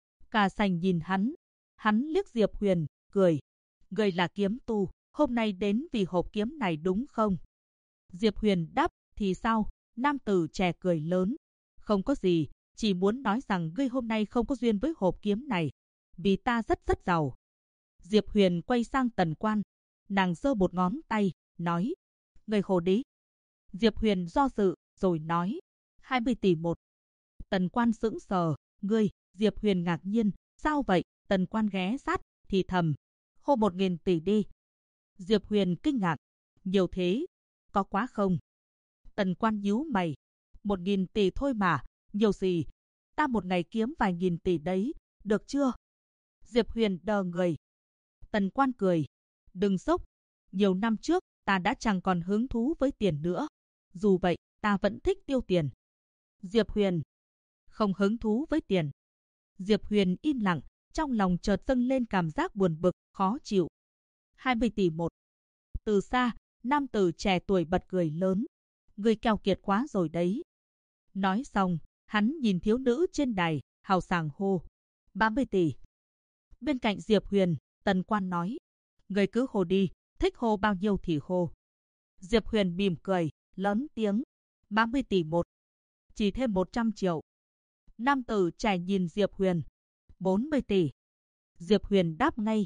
Cả sảnh nhìn hắn. Hắn liếc Diệp Huyền, cười. Người là kiếm tu, hôm nay đến vì hộp kiếm này đúng không? Diệp Huyền đáp, thì sao? Nam tử trẻ cười lớn. Không có gì, chỉ muốn nói rằng ngươi hôm nay không có duyên với hộp kiếm này. Vì ta rất giàu. Diệp Huyền quay sang Tần Quan. Nàng giơ một ngón tay, nói. Người hồ đi. Diệp Huyền do dự, rồi nói. 20 tỷ một. Tần Quan sững sờ. Ngươi, Diệp Huyền ngạc nhiên. Sao vậy? Tần Quan ghé sát, thì thầm. Hô 1.000 tỷ đi. Diệp Huyền kinh ngạc. Nhiều thế. Có quá không? Tần Quan nhíu mày. 1.000 tỷ thôi mà. Nhiều gì? Ta một ngày kiếm vài nghìn tỷ đấy. Được chưa? Diệp Huyền đờ người. Tần Quan cười. Đừng sốc. Nhiều năm trước, ta đã chẳng còn hứng thú với tiền nữa. Dù vậy, ta vẫn thích tiêu tiền. Diệp Huyền. Không hứng thú với tiền. Diệp Huyền im lặng, trong lòng chợt dâng lên cảm giác buồn bực, khó chịu. 20 tỷ một. Từ xa, nam tử trẻ tuổi bật cười lớn. Người keo kiệt quá rồi đấy. Nói xong, hắn nhìn thiếu nữ trên đài, hào sảng hô. 30 tỷ. Bên cạnh Diệp Huyền, Tần Quan nói. Người cứ hô đi, thích hô bao nhiêu thì hô. Diệp Huyền mỉm cười, lớn tiếng. 30 tỷ một. Chỉ thêm 100 triệu. Nam tử trẻ nhìn Diệp Huyền. 40 tỷ. Diệp Huyền đáp ngay.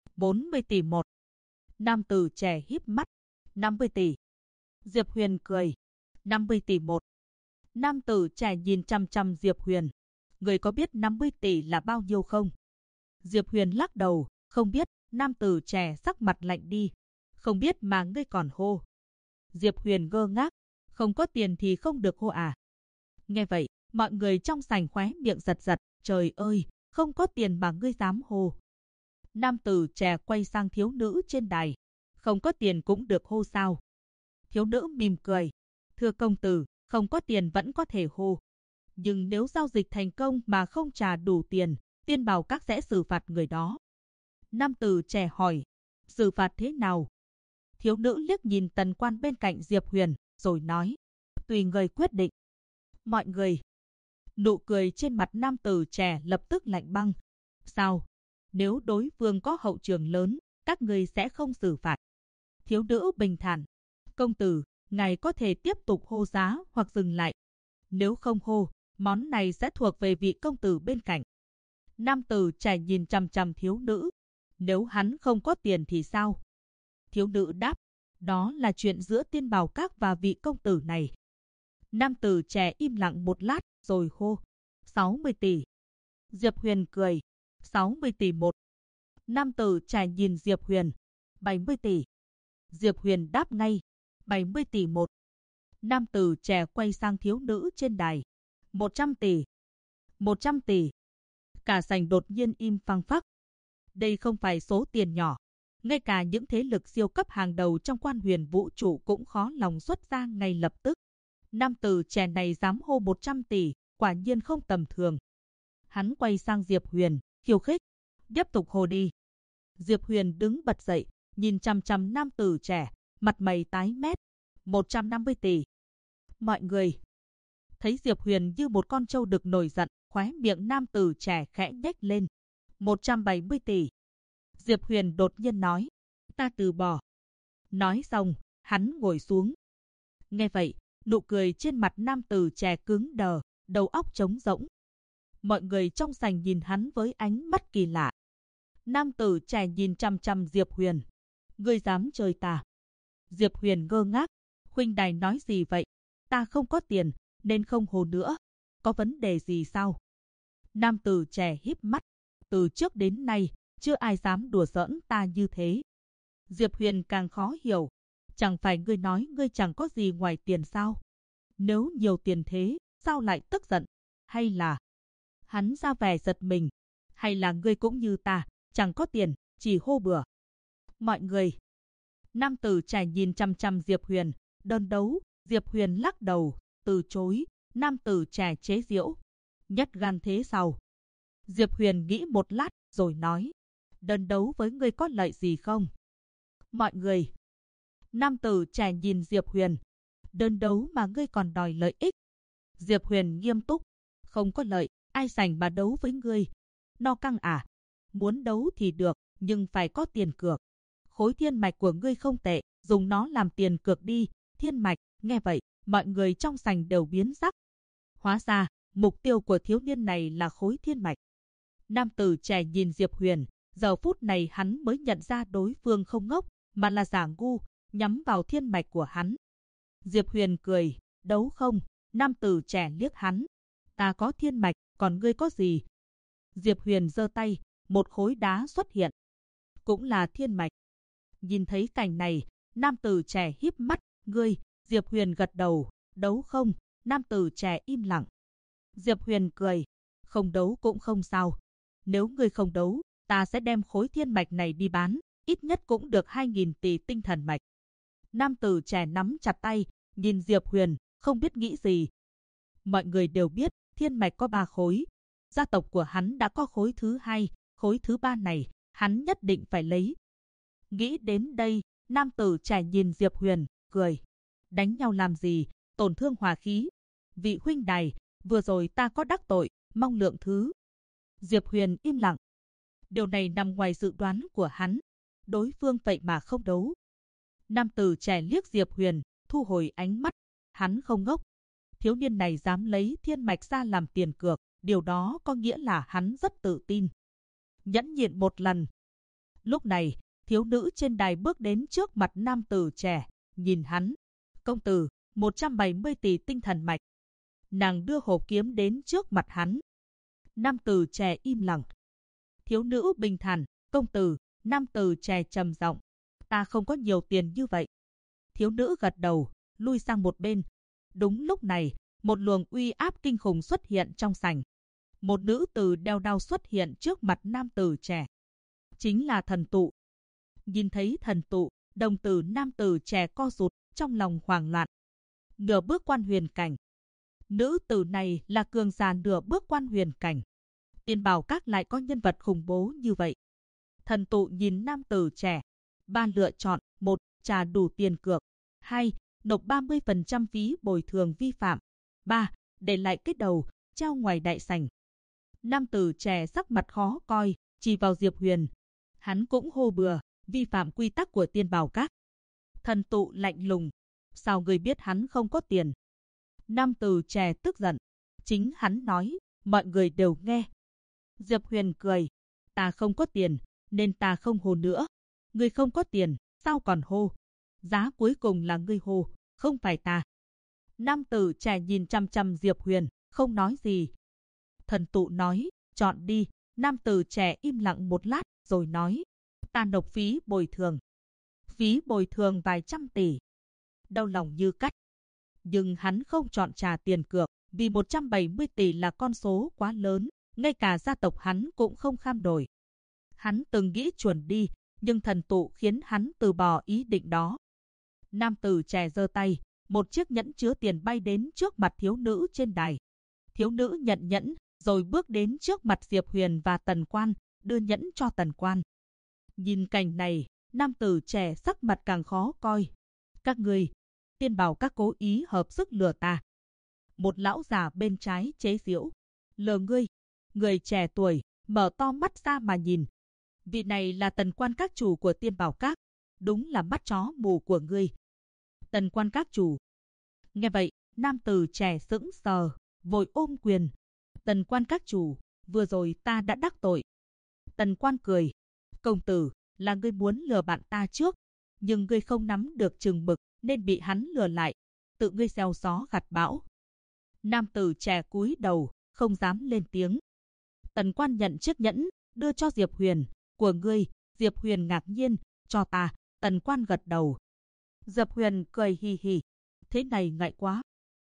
40 tỷ một. Nam tử trẻ híp mắt. 50 tỷ. Diệp Huyền cười. 50 tỷ một. Nam tử trẻ nhìn chăm chăm Diệp Huyền. Người có biết 50 tỷ là bao nhiêu không? Diệp Huyền lắc đầu. Không biết. Nam tử trẻ sắc mặt lạnh đi. Không biết mà ngươi còn hô. Diệp Huyền ngơ ngác. Không có tiền thì không được hô à? Nghe vậy, mọi người trong sảnh khóe miệng giật giật. Trời ơi, không có tiền mà ngươi dám hô. Nam tử trẻ quay sang thiếu nữ trên đài. Không có tiền cũng được hô sao? Thiếu nữ mỉm cười. Thưa công tử, không có tiền vẫn có thể hô. Nhưng nếu giao dịch thành công mà không trả đủ tiền, Tiên Bảo Các sẽ xử phạt người đó. Nam tử trẻ hỏi. Xử phạt thế nào? Thiếu nữ liếc nhìn Tần Quan bên cạnh Diệp Huyền, rồi nói. Tùy người quyết định. Mọi người. Nụ cười trên mặt nam tử trẻ lập tức lạnh băng. Sao? Nếu đối phương có hậu trường lớn, các người sẽ không xử phạt. Thiếu nữ bình thản. Công tử, ngài có thể tiếp tục hô giá hoặc dừng lại. Nếu không hô, món này sẽ thuộc về vị công tử bên cạnh. Nam tử trẻ nhìn chằm chằm thiếu nữ. Nếu hắn không có tiền thì sao? Thiếu nữ đáp. Đó là chuyện giữa Tiên Bảo Các và vị công tử này. Nam tử trẻ im lặng một lát, rồi hô. 60 tỷ. Diệp Huyền cười. 60 tỷ một. Nam tử trẻ nhìn Diệp Huyền. 70 tỷ. Diệp Huyền đáp ngay. 70 tỷ một. Nam tử trẻ quay sang thiếu nữ trên đài. 100 tỷ. 100 tỷ. Cả sảnh đột nhiên im phăng phắc. Đây không phải số tiền nhỏ. Ngay cả những thế lực siêu cấp hàng đầu trong quan huyền vũ trụ cũng khó lòng xuất ra ngay lập tức. Nam tử trẻ này dám hô 100 tỷ, quả nhiên không tầm thường. Hắn quay sang Diệp Huyền, khiêu khích. Tiếp tục hô đi. Diệp Huyền đứng bật dậy, nhìn chằm chằm nam tử trẻ, mặt mày tái mét. 150 tỷ. Mọi người thấy Diệp Huyền như một con trâu đực nổi giận, khóe miệng nam tử trẻ khẽ nhếch lên. 170 tỷ. Diệp Huyền đột nhiên nói. Ta từ bỏ. Nói xong, hắn ngồi xuống. Nghe vậy, Nụ cười trên mặt nam tử trẻ cứng đờ, đầu óc trống rỗng. Mọi người trong sảnh nhìn hắn với ánh mắt kỳ lạ. Nam tử trẻ nhìn chằm chằm Diệp Huyền. Ngươi dám chơi ta? Diệp Huyền ngơ ngác. Huynh đài nói gì vậy? Ta không có tiền, nên không hồ nữa. Có vấn đề gì sao? Nam tử trẻ híp mắt. Từ trước đến nay, chưa ai dám đùa giỡn ta như thế. Diệp Huyền càng khó hiểu. Chẳng phải ngươi nói ngươi chẳng có gì ngoài tiền sao? Nếu nhiều tiền thế, sao lại tức giận? Hay là... Hắn ra vẻ giật mình. Hay là ngươi cũng như ta, chẳng có tiền, chỉ hô bừa? Mọi người. Nam tử trẻ nhìn chằm chằm Diệp Huyền. Đơn đấu, Diệp Huyền lắc đầu, từ chối. Nam tử trẻ chế giễu. Nhất gan thế sao? Diệp Huyền nghĩ một lát, rồi nói. Đơn đấu với ngươi có lợi gì không? Mọi người. Nam tử trẻ nhìn Diệp Huyền. Đơn đấu mà ngươi còn đòi lợi ích. Diệp Huyền nghiêm túc. Không có lợi, ai rảnh mà đấu với ngươi? No căng à? Muốn đấu thì được, nhưng phải có tiền cược. Khối thiên mạch của ngươi không tệ, dùng nó làm tiền cược đi. Thiên mạch, nghe vậy, mọi người trong sảnh đều biến sắc. Hóa ra, mục tiêu của thiếu niên này là khối thiên mạch. Nam tử trẻ nhìn Diệp Huyền, giờ phút này hắn mới nhận ra đối phương không ngốc, mà là giả ngu, nhắm vào thiên mạch của hắn. Diệp Huyền cười, đấu không? Nam tử trẻ liếc hắn. Ta có thiên mạch, còn ngươi có gì? Diệp Huyền giơ tay, một khối đá xuất hiện. Cũng là thiên mạch. Nhìn thấy cảnh này, nam tử trẻ híp mắt, ngươi. Diệp Huyền gật đầu, đấu không? Nam tử trẻ im lặng. Diệp Huyền cười, không đấu cũng không sao. Nếu ngươi không đấu, ta sẽ đem khối thiên mạch này đi bán, ít nhất cũng được 2.000 tỷ tinh thần mạch. Nam tử trẻ nắm chặt tay, nhìn Diệp Huyền, không biết nghĩ gì. Mọi người đều biết, thiên mạch có 3 khối. Gia tộc của hắn đã có khối thứ 2, khối thứ 3 này, hắn nhất định phải lấy. Nghĩ đến đây, nam tử trẻ nhìn Diệp Huyền, cười. Đánh nhau làm gì, tổn thương hòa khí. Vị huynh đài, vừa rồi ta có đắc tội, mong lượng thứ. Diệp Huyền im lặng. Điều này nằm ngoài dự đoán của hắn. Đối phương vậy mà không đấu. Nam tử trẻ liếc Diệp Huyền, thu hồi ánh mắt. Hắn không ngốc. Thiếu niên này dám lấy thiên mạch ra làm tiền cược, điều đó có nghĩa là hắn rất tự tin. Nhẫn nhịn một lần. Lúc này, thiếu nữ trên đài bước đến trước mặt nam tử trẻ, nhìn hắn. Công tử, 170 tỷ tinh thần mạch. Nàng đưa hộp kiếm đến trước mặt hắn. Nam tử trẻ im lặng. Thiếu nữ bình thản, công tử. Nam tử trẻ trầm giọng, ta không có nhiều tiền như vậy. Thiếu nữ gật đầu, lui sang một bên. Đúng lúc này, một luồng uy áp kinh khủng xuất hiện trong sảnh. Một nữ tử đeo đao xuất hiện trước mặt nam tử trẻ. Chính là thần tụ. Nhìn thấy thần tụ, đồng tử nam tử trẻ co rụt, trong lòng hoảng loạn. Nửa bước quan huyền cảnh. Nữ tử này là cường giả nửa bước quan huyền cảnh. Tiên Bảo Các lại có nhân vật khủng bố như vậy. Thần tụ nhìn nam tử trẻ. 3 lựa chọn: 1. Trả đủ tiền cược. 2. Nộp 30% phí bồi thường vi phạm. 3. Để lại cái đầu, treo ngoài đại sảnh. Nam tử trẻ sắc mặt khó coi, chỉ vào Diệp Huyền. Hắn cũng hô bừa, vi phạm quy tắc của Tiên Bảo Các. Thần tụ lạnh lùng. Sao người biết hắn không có tiền? Nam tử trẻ tức giận. Chính hắn nói, mọi người đều nghe. Diệp Huyền cười. Ta không có tiền, nên ta không hô nữa. Ngươi không có tiền, sao còn hô? Giá cuối cùng là ngươi hô, không phải ta. Nam tử trẻ nhìn chăm chăm Diệp Huyền, không nói gì. Thần tụ nói, chọn đi. Nam tử trẻ im lặng một lát, rồi nói, ta nộp phí bồi thường. Phí bồi thường vài trăm tỷ. Đau lòng như cắt. Nhưng hắn không chọn trả tiền cược, vì 170 tỷ là con số quá lớn, ngay cả gia tộc hắn cũng không kham nổi. Hắn từng nghĩ chuẩn đi, nhưng thần tụ khiến hắn từ bỏ ý định đó. Nam tử trẻ giơ tay, một chiếc nhẫn chứa tiền bay đến trước mặt thiếu nữ trên đài. Thiếu nữ nhận nhẫn, rồi bước đến trước mặt Diệp Huyền và Tần Quan, đưa nhẫn cho Tần Quan. Nhìn cảnh này, nam tử trẻ sắc mặt càng khó coi. Các người, Tiên Bảo Các cố ý hợp sức lừa ta. Một lão già bên trái chế giễu. Lừa ngươi. Người trẻ tuổi, mở to mắt ra mà nhìn. Vị này là Tần Quan Các chủ của Tiên Bảo Các. Đúng là mắt chó mù của ngươi. Tần Quan Các chủ. Nghe vậy, nam tử trẻ sững sờ, vội ôm quyền. Tần quan các chủ, vừa rồi ta đã đắc tội. Tần quan cười. Công tử, là ngươi muốn lừa bạn ta trước, nhưng ngươi không nắm được chừng mực nên bị hắn lừa lại. Tự ngươi gieo gió gặt bão. Nam tử trẻ cúi đầu, không dám lên tiếng. Tần quan nhận chiếc nhẫn, đưa cho Diệp Huyền. Của ngươi. Diệp Huyền ngạc nhiên. Cho ta. Tần quan gật đầu. Diệp Huyền cười hì hì. Thế này ngại quá.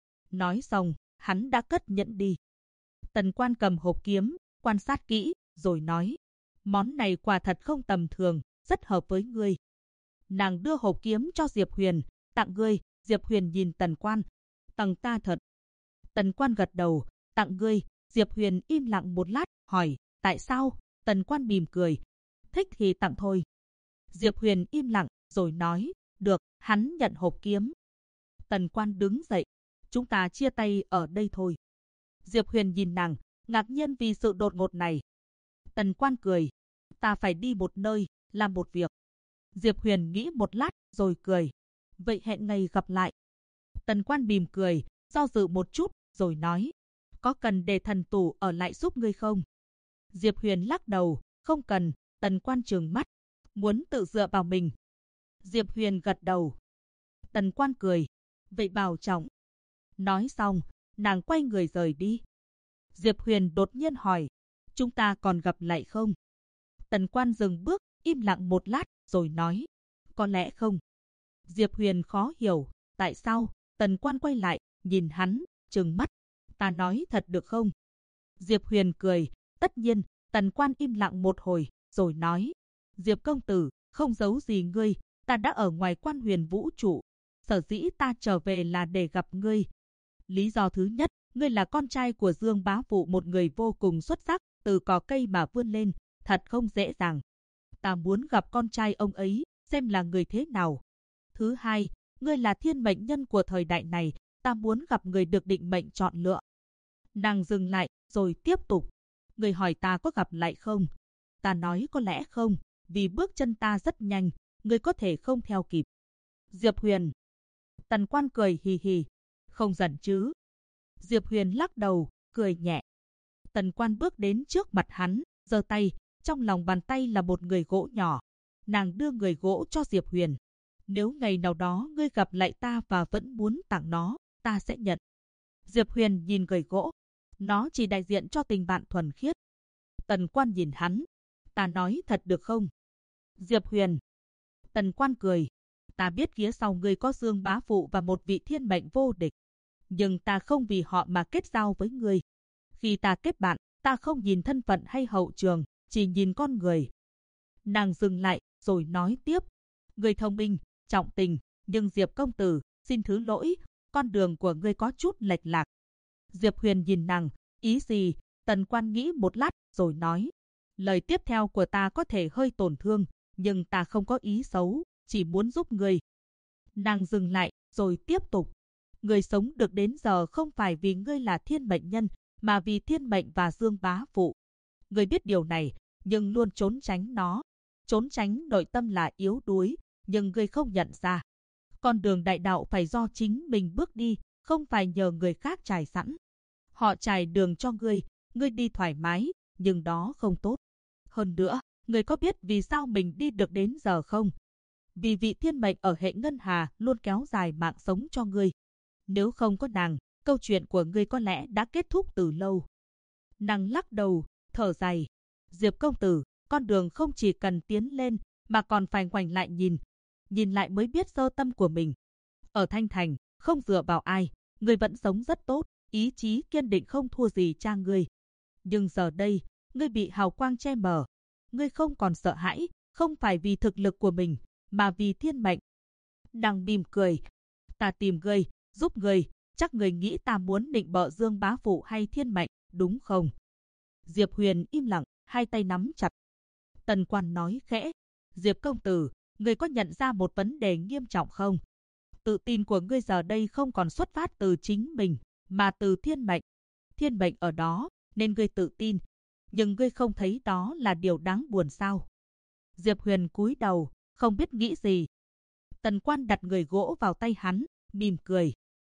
Nói xong, hắn đã cất nhẫn đi. Tần quan cầm hộp kiếm, quan sát kỹ, rồi nói. Món này quả thật không tầm thường, rất hợp với ngươi. Nàng đưa hộp kiếm cho Diệp Huyền. Tặng ngươi. Diệp Huyền nhìn Tần quan. Tặng ta thật. Tần quan gật đầu. Tặng ngươi. Diệp Huyền im lặng một lát, hỏi. Tại sao? Tần quan mỉm cười. Thích thì tặng thôi. Diệp Huyền im lặng, rồi nói. Được. Hắn nhận hộp kiếm. Tần quan đứng dậy. Chúng ta chia tay ở đây thôi. Diệp Huyền nhìn nàng, ngạc nhiên vì sự đột ngột này. Tần quan cười. Ta phải đi một nơi, làm một việc. Diệp Huyền nghĩ một lát, rồi cười. Vậy hẹn ngày gặp lại. Tần quan mỉm cười, do dự một chút, rồi nói. Có cần để thần tù ở lại giúp ngươi không? Diệp Huyền lắc đầu. Không cần. Tần quan trừng mắt. Muốn tự dựa vào mình. Diệp Huyền gật đầu. Tần quan cười. Vậy bảo trọng. Nói xong, nàng quay người rời đi. Diệp Huyền đột nhiên hỏi. Chúng ta còn gặp lại không? Tần quan dừng bước, im lặng một lát, rồi nói. Có lẽ không. Diệp Huyền khó hiểu. Tại sao? Tần quan quay lại, nhìn hắn, trừng mắt. Ta nói thật được không? Diệp Huyền cười. Tất nhiên. Tần quan im lặng một hồi, rồi nói. Diệp công tử, không giấu gì ngươi. Ta đã ở ngoài Quan Huyền vũ trụ. Sở dĩ ta trở về là để gặp ngươi. Lý do thứ nhất, ngươi là con trai của Dương bá phụ, một người vô cùng xuất sắc, từ cỏ cây mà vươn lên, thật không dễ dàng. Ta muốn gặp con trai ông ấy, xem là người thế nào. Thứ hai, ngươi là thiên mệnh nhân của thời đại này, ta muốn gặp người được định mệnh chọn lựa. Nàng dừng lại, rồi tiếp tục. Ngươi hỏi ta có gặp lại không? Ta nói có lẽ không, vì bước chân ta rất nhanh, ngươi có thể không theo kịp. Diệp Huyền. Tần quan cười hì hì. Không giận chứ? Diệp Huyền lắc đầu, cười nhẹ. Tần quan bước đến trước mặt hắn, giơ tay, trong lòng bàn tay là một người gỗ nhỏ. Nàng đưa người gỗ cho Diệp Huyền. Nếu ngày nào đó ngươi gặp lại ta và vẫn muốn tặng nó, ta sẽ nhận. Diệp Huyền nhìn người gỗ. Nó chỉ đại diện cho tình bạn thuần khiết. Tần quan nhìn hắn. Ta nói thật được không? Diệp Huyền. Tần quan cười. Ta biết phía sau ngươi có Dương bá phụ và một vị thiên mệnh vô địch. Nhưng ta không vì họ mà kết giao với ngươi. Khi ta kết bạn, ta không nhìn thân phận hay hậu trường, chỉ nhìn con người. Nàng dừng lại, rồi nói tiếp. Ngươi thông minh, trọng tình, nhưng Diệp công tử, xin thứ lỗi, con đường của ngươi có chút lệch lạc. Diệp Huyền nhìn nàng, ý gì? Tần quan nghĩ một lát, rồi nói. Lời tiếp theo của ta có thể hơi tổn thương, nhưng ta không có ý xấu, chỉ muốn giúp ngươi. Nàng dừng lại, rồi tiếp tục. Ngươi sống được đến giờ không phải vì ngươi là thiên mệnh nhân, mà vì thiên mệnh và Dương bá phụ. Ngươi biết điều này, nhưng luôn trốn tránh nó. Trốn tránh nội tâm là yếu đuối, nhưng ngươi không nhận ra. Con đường đại đạo phải do chính mình bước đi, không phải nhờ người khác trải sẵn. Họ trải đường cho ngươi đi thoải mái, nhưng đó không tốt. Hơn nữa, ngươi có biết vì sao mình đi được đến giờ không? Vì vị thiên mệnh ở hệ ngân hà luôn kéo dài mạng sống cho ngươi. Nếu không có nàng, câu chuyện của ngươi có lẽ đã kết thúc từ lâu. Nàng lắc đầu, thở dài. Diệp công tử, con đường không chỉ cần tiến lên, mà còn phải ngoảnh lại nhìn. Nhìn lại mới biết sơ tâm của mình. Ở Thanh Thành, không dựa vào ai, ngươi vẫn sống rất tốt, ý chí kiên định không thua gì cha ngươi. Nhưng giờ đây, ngươi bị hào quang che mờ. Ngươi không còn sợ hãi, không phải vì thực lực của mình, mà vì thiên mệnh. Nàng mỉm cười. Ta tìm ngươi, giúp ngươi, chắc ngươi nghĩ ta muốn định bợ Dương bá phụ hay thiên mệnh, đúng không? Diệp Huyền im lặng, hai tay nắm chặt. Tần quan nói khẽ. Diệp công tử, ngươi có nhận ra một vấn đề nghiêm trọng không? Tự tin của ngươi giờ đây không còn xuất phát từ chính mình, mà từ thiên mệnh. Thiên mệnh ở đó, nên ngươi tự tin. Nhưng ngươi không thấy đó là điều đáng buồn sao? Diệp Huyền cúi đầu, không biết nghĩ gì. Tần quan đặt người gỗ vào tay hắn, mỉm cười.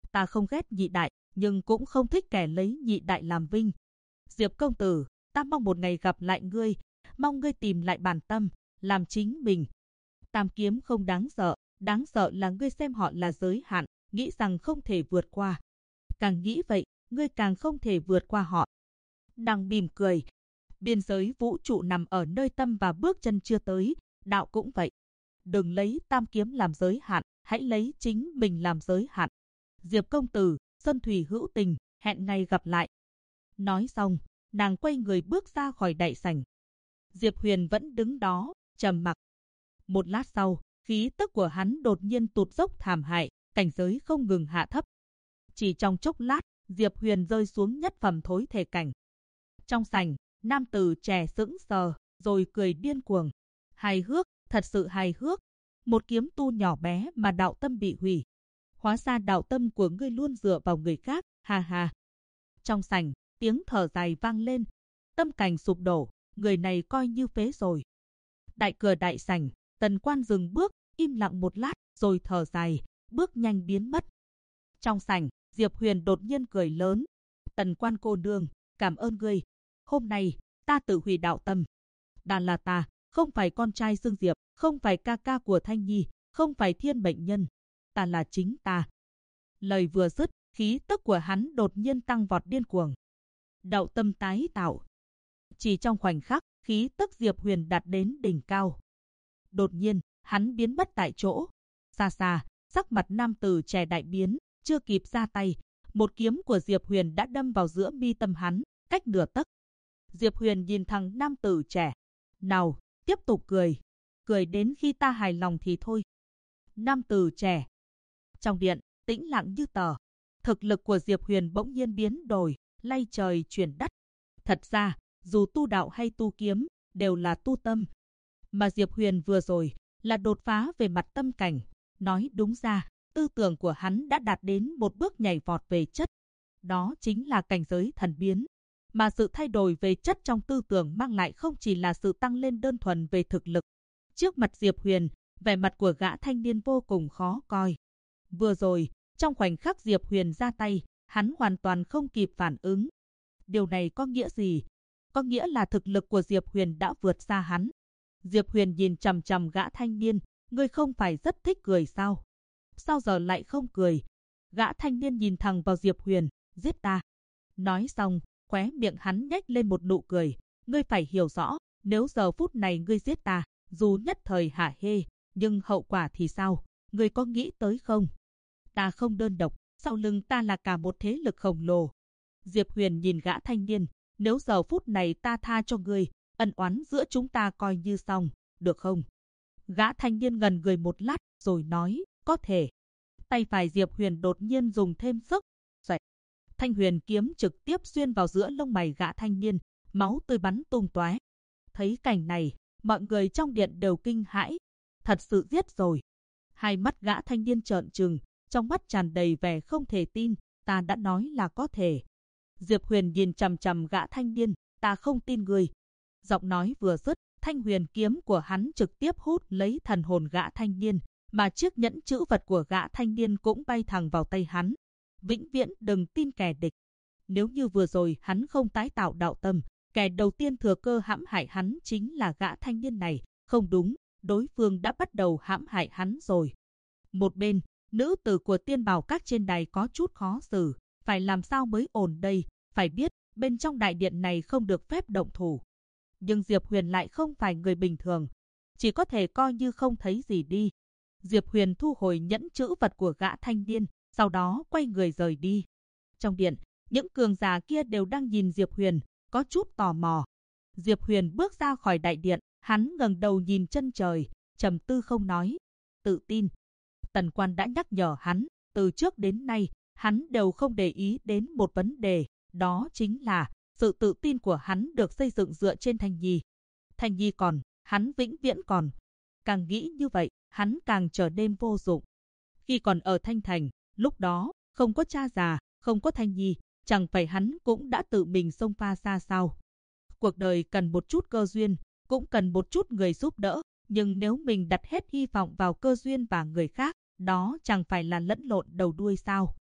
Ta không ghét nhị đại, nhưng cũng không thích kẻ lấy nhị đại làm vinh. Diệp công tử, ta mong một ngày gặp lại ngươi, mong ngươi tìm lại bản tâm, làm chính mình. Tam kiếm không đáng sợ là ngươi xem họ là giới hạn, nghĩ rằng không thể vượt qua. Càng nghĩ vậy, ngươi càng không thể vượt qua họ. Nàng mỉm cười. Biên giới vũ trụ nằm ở nơi tâm và bước chân chưa tới, đạo cũng vậy. Đừng lấy tam kiếm làm giới hạn, hãy lấy chính mình làm giới hạn. Diệp công tử, Sơn Thủy hữu tình, hẹn ngày gặp lại. Nói xong, nàng quay người bước ra khỏi đại sảnh. Diệp Huyền vẫn đứng đó, trầm mặc. Một lát sau, khí tức của hắn đột nhiên tụt dốc thảm hại, cảnh giới không ngừng hạ thấp. Chỉ trong chốc lát, Diệp Huyền rơi xuống nhất phẩm thối thể cảnh. Trong sảnh, nam tử trẻ sững sờ, rồi cười điên cuồng. Hài hước, thật sự hài hước. Một kiếm tu nhỏ bé mà đạo tâm bị hủy. Hóa ra đạo tâm của ngươi luôn dựa vào người khác, ha ha. Trong sảnh, tiếng thở dài vang lên. Tâm cảnh sụp đổ, người này coi như phế rồi. Đại cửa đại sảnh, Tần Quan dừng bước, im lặng một lát, rồi thở dài, bước nhanh biến mất. Trong sảnh, Diệp Huyền đột nhiên cười lớn. Tần Quan cô nương, cảm ơn ngươi. Hôm nay, ta tự hủy đạo tâm. Đã là ta, không phải con trai Dương Diệp, không phải ca ca của Thanh Nhi, không phải thiên mệnh nhân. Ta là chính ta. Lời vừa dứt, khí tức của hắn đột nhiên tăng vọt điên cuồng. Đạo tâm tái tạo. Chỉ trong khoảnh khắc, khí tức Diệp Huyền đạt đến đỉnh cao. Đột nhiên, hắn biến mất tại chỗ. Xa xa, sắc mặt nam tử trẻ đại biến, chưa kịp ra tay, một kiếm của Diệp Huyền đã đâm vào giữa mi tâm hắn, cách nửa tấc. Diệp Huyền nhìn thằng nam tử trẻ. Nào, tiếp tục cười. Cười đến khi ta hài lòng thì thôi. Nam tử trẻ. Trong điện, tĩnh lặng như tờ. Thực lực của Diệp Huyền bỗng nhiên biến đổi, lay trời chuyển đất. Thật ra, dù tu đạo hay tu kiếm, đều là tu tâm. Mà Diệp Huyền vừa rồi, là đột phá về mặt tâm cảnh. Nói đúng ra, tư tưởng của hắn đã đạt đến một bước nhảy vọt về chất. Đó chính là cảnh giới thần biến. Mà sự thay đổi về chất trong tư tưởng mang lại không chỉ là sự tăng lên đơn thuần về thực lực. Trước mặt Diệp Huyền, vẻ mặt của gã thanh niên vô cùng khó coi. Vừa rồi, trong khoảnh khắc Diệp Huyền ra tay, hắn hoàn toàn không kịp phản ứng. Điều này có nghĩa gì? Có nghĩa là thực lực của Diệp Huyền đã vượt xa hắn. Diệp Huyền nhìn chằm chằm gã thanh niên, ngươi không phải rất thích cười sao? Sao giờ lại không cười? Gã thanh niên nhìn thẳng vào Diệp Huyền, giết ta. Nói xong, khóe miệng hắn nhếch lên một nụ cười. Ngươi phải hiểu rõ, nếu giờ phút này ngươi giết ta, dù nhất thời hả hê, nhưng hậu quả thì sao? Ngươi có nghĩ tới không? Ta không đơn độc, sau lưng ta là cả một thế lực khổng lồ. Diệp Huyền nhìn gã thanh niên, nếu giờ phút này ta tha cho ngươi, ân oán giữa chúng ta coi như xong, được không? Gã thanh niên ngần người một lát, rồi nói, có thể. Tay phải Diệp Huyền đột nhiên dùng thêm sức, xoẹt. Thanh huyền kiếm trực tiếp xuyên vào giữa lông mày gã thanh niên, máu tươi bắn tung tóe. Thấy cảnh này, mọi người trong điện đều kinh hãi. Thật sự giết rồi. Hai mắt gã thanh niên trợn trừng, trong mắt tràn đầy vẻ không thể tin, ta đã nói là có thể. Diệp Huyền nhìn chằm chằm gã thanh niên, ta không tin người. Giọng nói vừa dứt, thanh huyền kiếm của hắn trực tiếp hút lấy thần hồn gã thanh niên, mà chiếc nhẫn chữ vật của gã thanh niên cũng bay thẳng vào tay hắn. Vĩnh viễn đừng tin kẻ địch. Nếu như vừa rồi hắn không tái tạo đạo tâm, kẻ đầu tiên thừa cơ hãm hại hắn chính là gã thanh niên này. Không đúng, đối phương đã bắt đầu hãm hại hắn rồi. Một bên, nữ tử của Tiên Bảo Các trên đài có chút khó xử. Phải làm sao mới ổn đây? Phải biết, bên trong đại điện này không được phép động thủ. Nhưng Diệp Huyền lại không phải người bình thường. Chỉ có thể coi như không thấy gì đi. Diệp Huyền thu hồi nhẫn chữ vật của gã thanh niên, sau đó quay người rời đi. Trong điện, những cường giả kia đều đang nhìn Diệp Huyền, có chút tò mò. Diệp Huyền bước ra khỏi đại điện, hắn ngẩng đầu nhìn chân trời, trầm tư không nói. Tự tin. Tần Quan đã nhắc nhở hắn, từ trước đến nay, hắn đều không để ý đến một vấn đề, đó chính là sự tự tin của hắn được xây dựng dựa trên Thanh Nhi. Thanh Nhi còn, hắn vĩnh viễn còn. Càng nghĩ như vậy, hắn càng trở nên vô dụng. Khi còn ở Thanh Thành, lúc đó, không có cha già, không có Thanh Nhi, chẳng phải hắn cũng đã tự mình xông pha ra sao. Cuộc đời cần một chút cơ duyên, cũng cần một chút người giúp đỡ, nhưng nếu mình đặt hết hy vọng vào cơ duyên và người khác, đó chẳng phải là lẫn lộn đầu đuôi sao.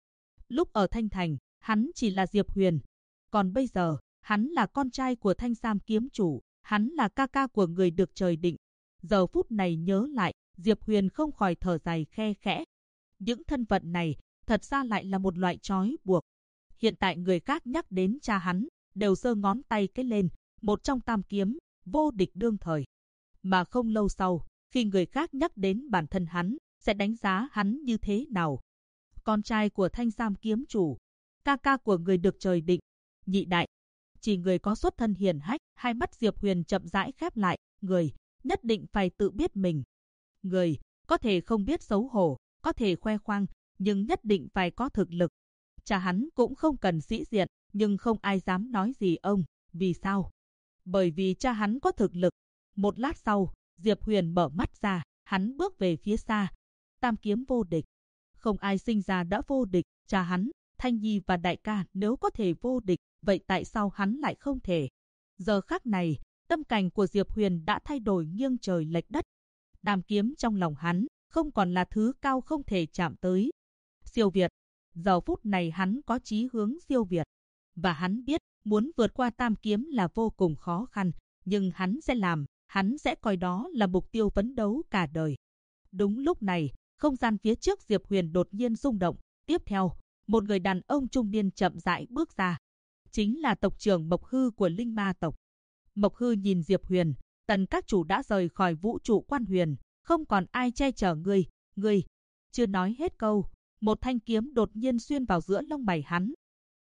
Lúc ở Thanh Thành, hắn chỉ là Diệp Huyền. Còn bây giờ, hắn là con trai của Thanh Sam kiếm chủ, hắn là ca ca của người được trời định. Giờ phút này nhớ lại, Diệp Huyền không khỏi thở dài khe khẽ. Những thân phận này, thật ra lại là một loại trói buộc. Hiện tại người khác nhắc đến cha hắn, đều giơ ngón tay cái lên, một trong tam kiếm, vô địch đương thời. Mà không lâu sau, khi người khác nhắc đến bản thân hắn, sẽ đánh giá hắn như thế nào? Con trai của Thanh Sam kiếm chủ, ca ca của người được trời định, nhị đại. Chỉ người có xuất thân hiển hách, hai mắt Diệp Huyền chậm rãi khép lại, người nhất định phải tự biết mình. Người có thể không biết xấu hổ, có thể khoe khoang, nhưng nhất định phải có thực lực. Cha hắn cũng không cần sĩ diện, nhưng không ai dám nói gì ông. Vì sao? Bởi vì cha hắn có thực lực. Một lát sau, Diệp Huyền mở mắt ra, hắn bước về phía xa. Tam kiếm vô địch. Không ai sinh ra đã vô địch, cha hắn, Thanh Nhi và đại ca nếu có thể vô địch, vậy tại sao hắn lại không thể? Giờ khắc này, tâm cảnh của Diệp Huyền đã thay đổi nghiêng trời lệch đất. Đàm kiếm trong lòng hắn không còn là thứ cao không thể chạm tới. Siêu việt. Giờ phút này hắn có chí hướng siêu việt. Và hắn biết, muốn vượt qua tam kiếm là vô cùng khó khăn, nhưng hắn sẽ làm, hắn sẽ coi đó là mục tiêu phấn đấu cả đời. Đúng lúc này, không gian phía trước Diệp Huyền đột nhiên rung động. Tiếp theo, một người đàn ông trung niên chậm rãi bước ra. Chính là tộc trưởng Mộc Hư của Linh Ma tộc. Mộc Hư nhìn Diệp Huyền, Tần các chủ đã rời khỏi vũ trụ quan huyền, không còn ai che chở ngươi. Chưa nói hết câu, một thanh kiếm đột nhiên xuyên vào giữa lông mày hắn.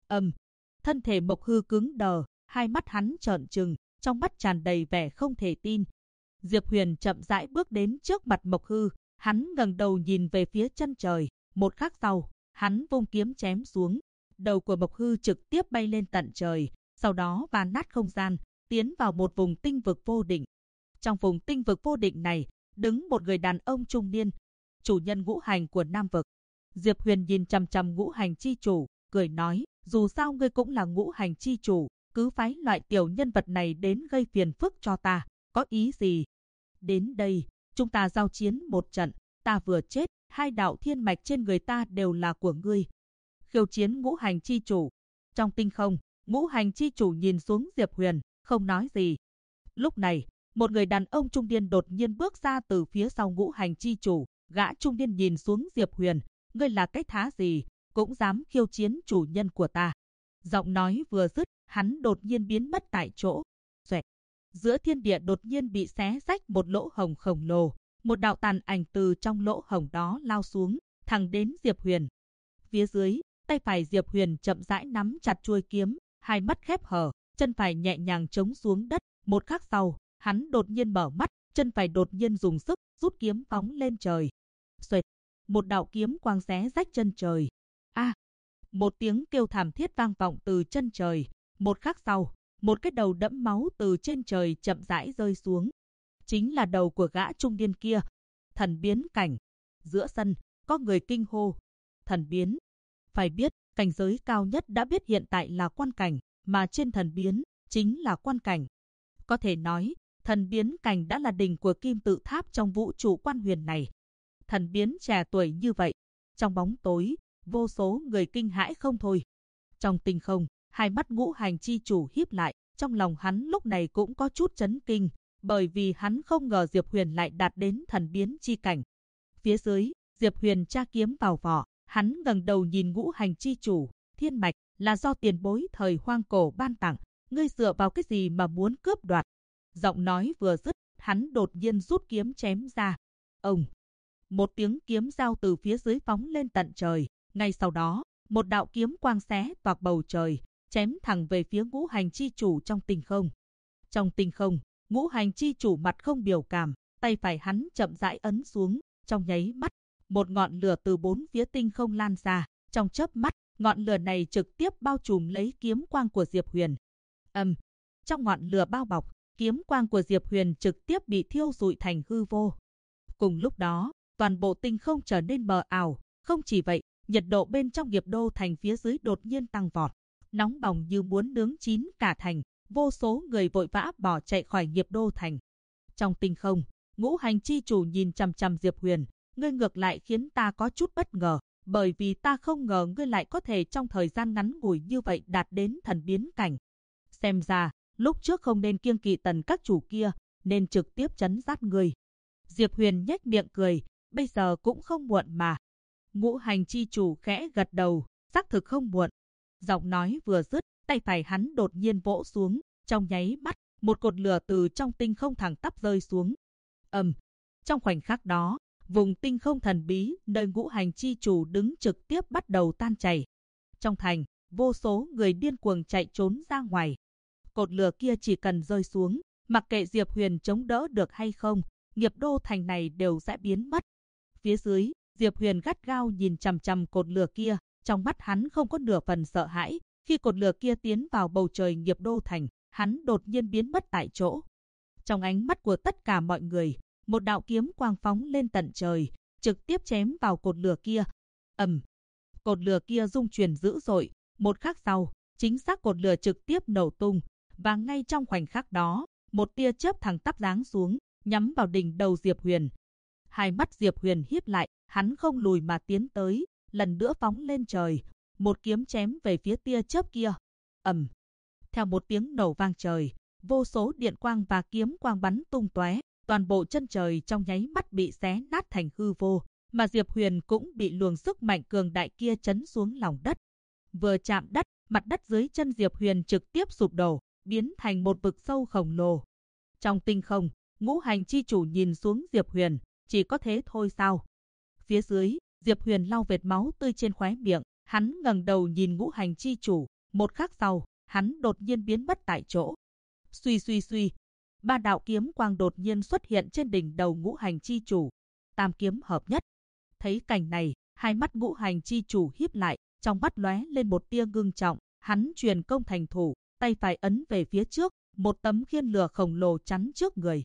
Thân thể Mộc Hư cứng đờ, hai mắt hắn trợn trừng, trong mắt tràn đầy vẻ không thể tin. Diệp Huyền chậm rãi bước đến trước mặt Mộc Hư, hắn ngẩng đầu nhìn về phía chân trời, một khắc sau, hắn vung kiếm chém xuống. Đầu của Mộc Hư trực tiếp bay lên tận trời, sau đó van nát không gian, tiến vào một vùng tinh vực vô định. Trong vùng tinh vực vô định này, đứng một người đàn ông trung niên, chủ nhân ngũ hành của Nam vực. Diệp Huyền nhìn chằm chằm ngũ hành chi chủ, cười nói, dù sao ngươi cũng là ngũ hành chi chủ, cứ phái loại tiểu nhân vật này đến gây phiền phức cho ta, có ý gì? Đến đây, chúng ta giao chiến một trận, ta vừa chết, hai đạo thiên mạch trên người ta đều là của ngươi. Khiêu chiến ngũ hành chi chủ. Trong tinh không, ngũ hành chi chủ nhìn xuống Diệp Huyền, không nói gì. Lúc này, một người đàn ông trung niên đột nhiên bước ra từ phía sau ngũ hành chi chủ. Gã trung niên nhìn xuống Diệp Huyền, ngươi là cái thá gì, cũng dám khiêu chiến chủ nhân của ta. Giọng nói vừa dứt, hắn đột nhiên biến mất tại chỗ. Xoẹt. Giữa thiên địa đột nhiên bị xé rách một lỗ hổng khổng lồ, một đạo tàn ảnh từ trong lỗ hổng đó lao xuống, thẳng đến Diệp Huyền. Phía dưới, tay phải Diệp Huyền chậm rãi nắm chặt chuôi kiếm, hai mắt khép hờ, chân phải nhẹ nhàng chống xuống đất. Một khắc sau, hắn đột nhiên mở mắt, chân phải đột nhiên dùng sức, rút kiếm phóng lên trời. Xoẹt, một đạo kiếm quang xé rách chân trời. Một tiếng kêu thảm thiết vang vọng từ chân trời. Một khắc sau, một cái đầu đẫm máu từ trên trời chậm rãi rơi xuống. Chính là đầu của gã trung niên kia. Thần biến cảnh. Giữa sân, có người kinh hô. Thần biến. Phải biết, cảnh giới cao nhất đã biết hiện tại là quan cảnh, mà trên thần biến, chính là quan cảnh. Có thể nói, thần biến cảnh đã là đỉnh của kim tự tháp trong vũ trụ quan huyền này. Thần biến trẻ tuổi như vậy. Trong bóng tối, vô số người kinh hãi không thôi. Trong tinh không, hai mắt ngũ hành chi chủ híp lại, trong lòng hắn lúc này cũng có chút chấn kinh, bởi vì hắn không ngờ Diệp Huyền lại đạt đến thần biến chi cảnh. Phía dưới, Diệp Huyền tra kiếm vào vỏ, hắn ngẩng đầu nhìn ngũ hành chi chủ, thiên mạch là do tiền bối thời hoang cổ ban tặng, ngươi dựa vào cái gì mà muốn cướp đoạt? Giọng nói vừa dứt, hắn đột nhiên rút kiếm chém ra. Một tiếng kiếm giao từ phía dưới phóng lên tận trời. Ngay sau đó, một đạo kiếm quang xé toạc bầu trời, chém thẳng về phía ngũ hành chi chủ trong tinh không. Trong tinh không, ngũ hành chi chủ mặt không biểu cảm, tay phải hắn chậm rãi ấn xuống, trong nháy mắt, một ngọn lửa từ bốn phía tinh không lan ra, trong chớp mắt, ngọn lửa này trực tiếp bao trùm lấy kiếm quang của Diệp Huyền. Trong ngọn lửa bao bọc, kiếm quang của Diệp Huyền trực tiếp bị thiêu rụi thành hư vô. Cùng lúc đó, toàn bộ tinh không trở nên mờ ảo, không chỉ vậy, nhiệt độ bên trong Nghiệp Đô thành phía dưới đột nhiên tăng vọt, nóng bỏng như muốn nướng chín cả thành, vô số người vội vã bỏ chạy khỏi Nghiệp Đô thành. Trong tinh không, ngũ hành chi chủ nhìn chằm chằm Diệp Huyền, ngươi ngược lại khiến ta có chút bất ngờ, bởi vì ta không ngờ ngươi lại có thể trong thời gian ngắn ngủi như vậy đạt đến thần biến cảnh. Xem ra, lúc trước không nên kiêng kỵ Tần các chủ kia, nên trực tiếp trấn sát ngươi. Diệp Huyền nhếch miệng cười, bây giờ cũng không muộn mà. Ngũ hành chi chủ khẽ gật đầu, xác thực không muộn. Giọng nói vừa dứt, tay phải hắn đột nhiên vỗ xuống, trong nháy mắt, một cột lửa từ trong tinh không thẳng tắp rơi xuống. Trong khoảnh khắc đó, vùng tinh không thần bí nơi ngũ hành chi chủ đứng trực tiếp bắt đầu tan chảy. Trong thành, vô số người điên cuồng chạy trốn ra ngoài. Cột lửa kia chỉ cần rơi xuống, mặc kệ Diệp Huyền chống đỡ được hay không, nghiệp đô thành này đều sẽ biến mất. Phía dưới, Diệp Huyền gắt gao nhìn chằm chằm cột lửa kia, trong mắt hắn không có nửa phần sợ hãi. Khi cột lửa kia tiến vào bầu trời nghiệp đô thành, hắn đột nhiên biến mất tại chỗ. Trong ánh mắt của tất cả mọi người, một đạo kiếm quang phóng lên tận trời, trực tiếp chém vào cột lửa kia. Cột lửa kia rung chuyển dữ dội, một khắc sau, chính xác cột lửa trực tiếp nổ tung, và ngay trong khoảnh khắc đó, một tia chớp thẳng tắp giáng xuống, nhắm vào đỉnh đầu Diệp Huyền. Hai mắt Diệp Huyền híp lại, hắn không lùi mà tiến tới, lần nữa phóng lên trời, một kiếm chém về phía tia chớp kia. Theo một tiếng nổ vang trời, vô số điện quang và kiếm quang bắn tung tóe, toàn bộ chân trời trong nháy mắt bị xé nát thành hư vô, mà Diệp Huyền cũng bị luồng sức mạnh cường đại kia chấn xuống lòng đất. Vừa chạm đất, mặt đất dưới chân Diệp Huyền trực tiếp sụp đổ, biến thành một vực sâu khổng lồ. Trong tinh không, ngũ hành chi chủ nhìn xuống Diệp Huyền, chỉ có thế thôi sao? Phía dưới, Diệp Huyền lau vệt máu tươi trên khóe miệng, hắn ngẩng đầu nhìn ngũ hành chi chủ, một khắc sau, hắn đột nhiên biến mất tại chỗ. Suy suy suy, ba đạo kiếm quang đột nhiên xuất hiện trên đỉnh đầu ngũ hành chi chủ, tam kiếm hợp nhất. Thấy cảnh này, hai mắt ngũ hành chi chủ híp lại, trong mắt lóe lên một tia ngưng trọng, hắn truyền công thành thủ, tay phải ấn về phía trước, một tấm khiên lửa khổng lồ chắn trước người.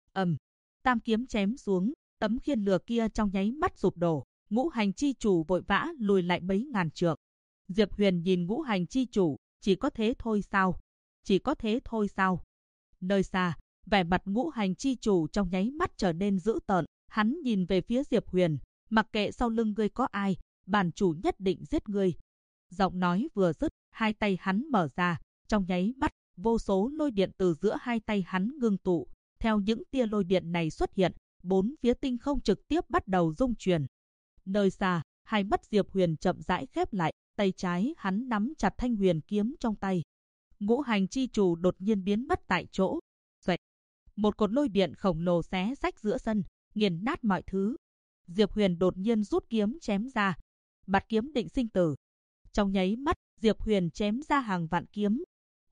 Tam kiếm chém xuống, tấm khiên lửa kia trong nháy mắt sụp đổ, ngũ hành chi chủ vội vã lùi lại mấy ngàn trượng. Diệp Huyền nhìn ngũ hành chi chủ, chỉ có thế thôi sao? Chỉ có thế thôi sao? Nơi xa, vẻ mặt ngũ hành chi chủ trong nháy mắt trở nên dữ tợn, hắn nhìn về phía Diệp Huyền, mặc kệ sau lưng ngươi có ai, bản chủ nhất định giết ngươi. Giọng nói vừa dứt, hai tay hắn mở ra, trong nháy mắt, vô số lôi điện từ giữa hai tay hắn ngưng tụ, theo những tia lôi điện này xuất hiện, bốn phía tinh không trực tiếp bắt đầu rung chuyển. Nơi xa, hai mắt Diệp Huyền chậm rãi khép lại, tay trái hắn nắm chặt thanh huyền kiếm trong tay. Ngũ hành chi chủ đột nhiên biến mất tại chỗ. Xoẹt. Một cột lôi điện khổng lồ xé rách giữa sân, nghiền nát mọi thứ. Diệp Huyền đột nhiên rút kiếm chém ra. Bạt kiếm định sinh tử. Trong nháy mắt, Diệp Huyền chém ra hàng vạn kiếm.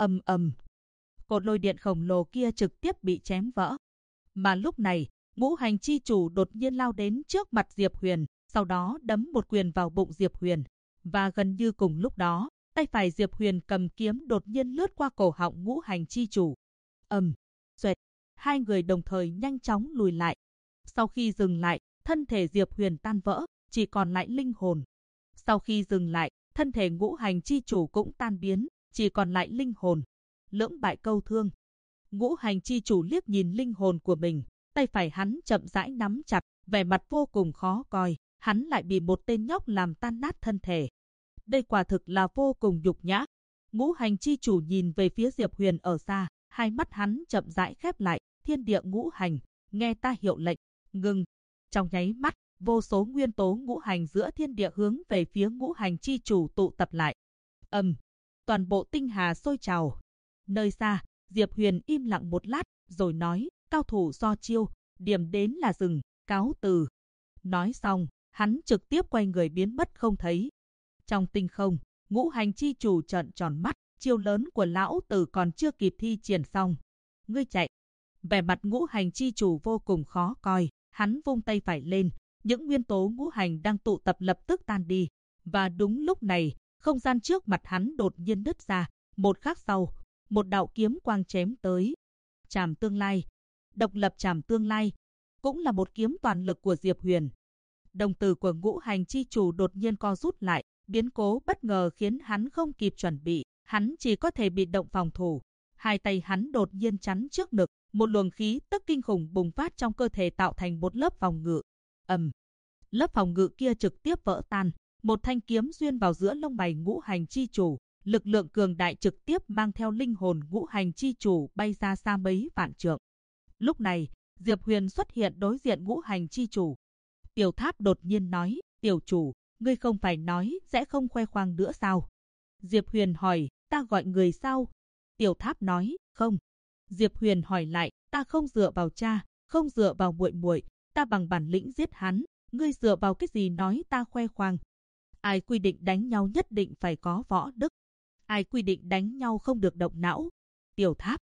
Cột lôi điện khổng lồ kia trực tiếp bị chém vỡ. Mà lúc này, ngũ hành chi chủ đột nhiên lao đến trước mặt Diệp Huyền, sau đó đấm một quyền vào bụng Diệp Huyền. Và gần như cùng lúc đó, tay phải Diệp Huyền cầm kiếm đột nhiên lướt qua cổ họng ngũ hành chi chủ. Xoẹt, hai người đồng thời nhanh chóng lùi lại. Sau khi dừng lại, thân thể Diệp Huyền tan vỡ, chỉ còn lại linh hồn. Sau khi dừng lại, thân thể ngũ hành chi chủ cũng tan biến, chỉ còn lại linh hồn. Lưỡng bại câu thương. Ngũ hành chi chủ liếc nhìn linh hồn của mình, tay phải hắn chậm rãi nắm chặt, vẻ mặt vô cùng khó coi, hắn lại bị một tên nhóc làm tan nát thân thể. Đây quả thực là vô cùng nhục nhã. Ngũ hành chi chủ nhìn về phía Diệp Huyền ở xa, hai mắt hắn chậm rãi khép lại, thiên địa ngũ hành, nghe ta hiệu lệnh, ngừng. Trong nháy mắt, vô số nguyên tố ngũ hành giữa thiên địa hướng về phía ngũ hành chi chủ tụ tập lại. Toàn bộ tinh hà sôi trào. Nơi xa, Diệp Huyền im lặng một lát, rồi nói, cao thủ so chiêu, điểm đến là dừng, cáo từ. Nói xong, hắn trực tiếp quay người biến mất không thấy. Trong tinh không, ngũ hành chi chủ trợn tròn mắt, chiêu lớn của lão tử còn chưa kịp thi triển xong. Ngươi chạy. Vẻ mặt ngũ hành chi chủ vô cùng khó coi, hắn vung tay phải lên, những nguyên tố ngũ hành đang tụ tập lập tức tan đi. Và đúng lúc này, không gian trước mặt hắn đột nhiên nứt ra, một khắc sau, một đạo kiếm quang chém tới. Trảm tương lai, độc lập trảm tương lai, cũng là một kiếm toàn lực của Diệp Huyền. Đồng tử của ngũ hành chi chủ đột nhiên co rút lại, biến cố bất ngờ khiến hắn không kịp chuẩn bị, hắn chỉ có thể bị động phòng thủ. Hai tay hắn đột nhiên chắn trước ngực, một luồng khí tức kinh khủng bùng phát trong cơ thể tạo thành một lớp phòng ngự. Lớp phòng ngự kia trực tiếp vỡ tan, Một thanh kiếm xuyên vào giữa lông mày ngũ hành chi chủ, lực lượng cường đại trực tiếp mang theo linh hồn ngũ hành chi chủ bay ra xa mấy vạn trượng. Lúc này, Diệp Huyền xuất hiện đối diện ngũ hành chi chủ. Tiểu Tháp đột nhiên nói, tiểu chủ, ngươi không phải nói sẽ không khoe khoang nữa sao? Diệp Huyền hỏi, ta gọi người sao? Tiểu Tháp nói, không. Diệp Huyền hỏi lại, ta không dựa vào cha, không dựa vào muội muội, ta bằng bản lĩnh giết hắn, ngươi dựa vào cái gì nói ta khoe khoang? Ai quy định đánh nhau nhất định phải có võ đức? Ai quy định đánh nhau không được động não? Tiểu Tháp,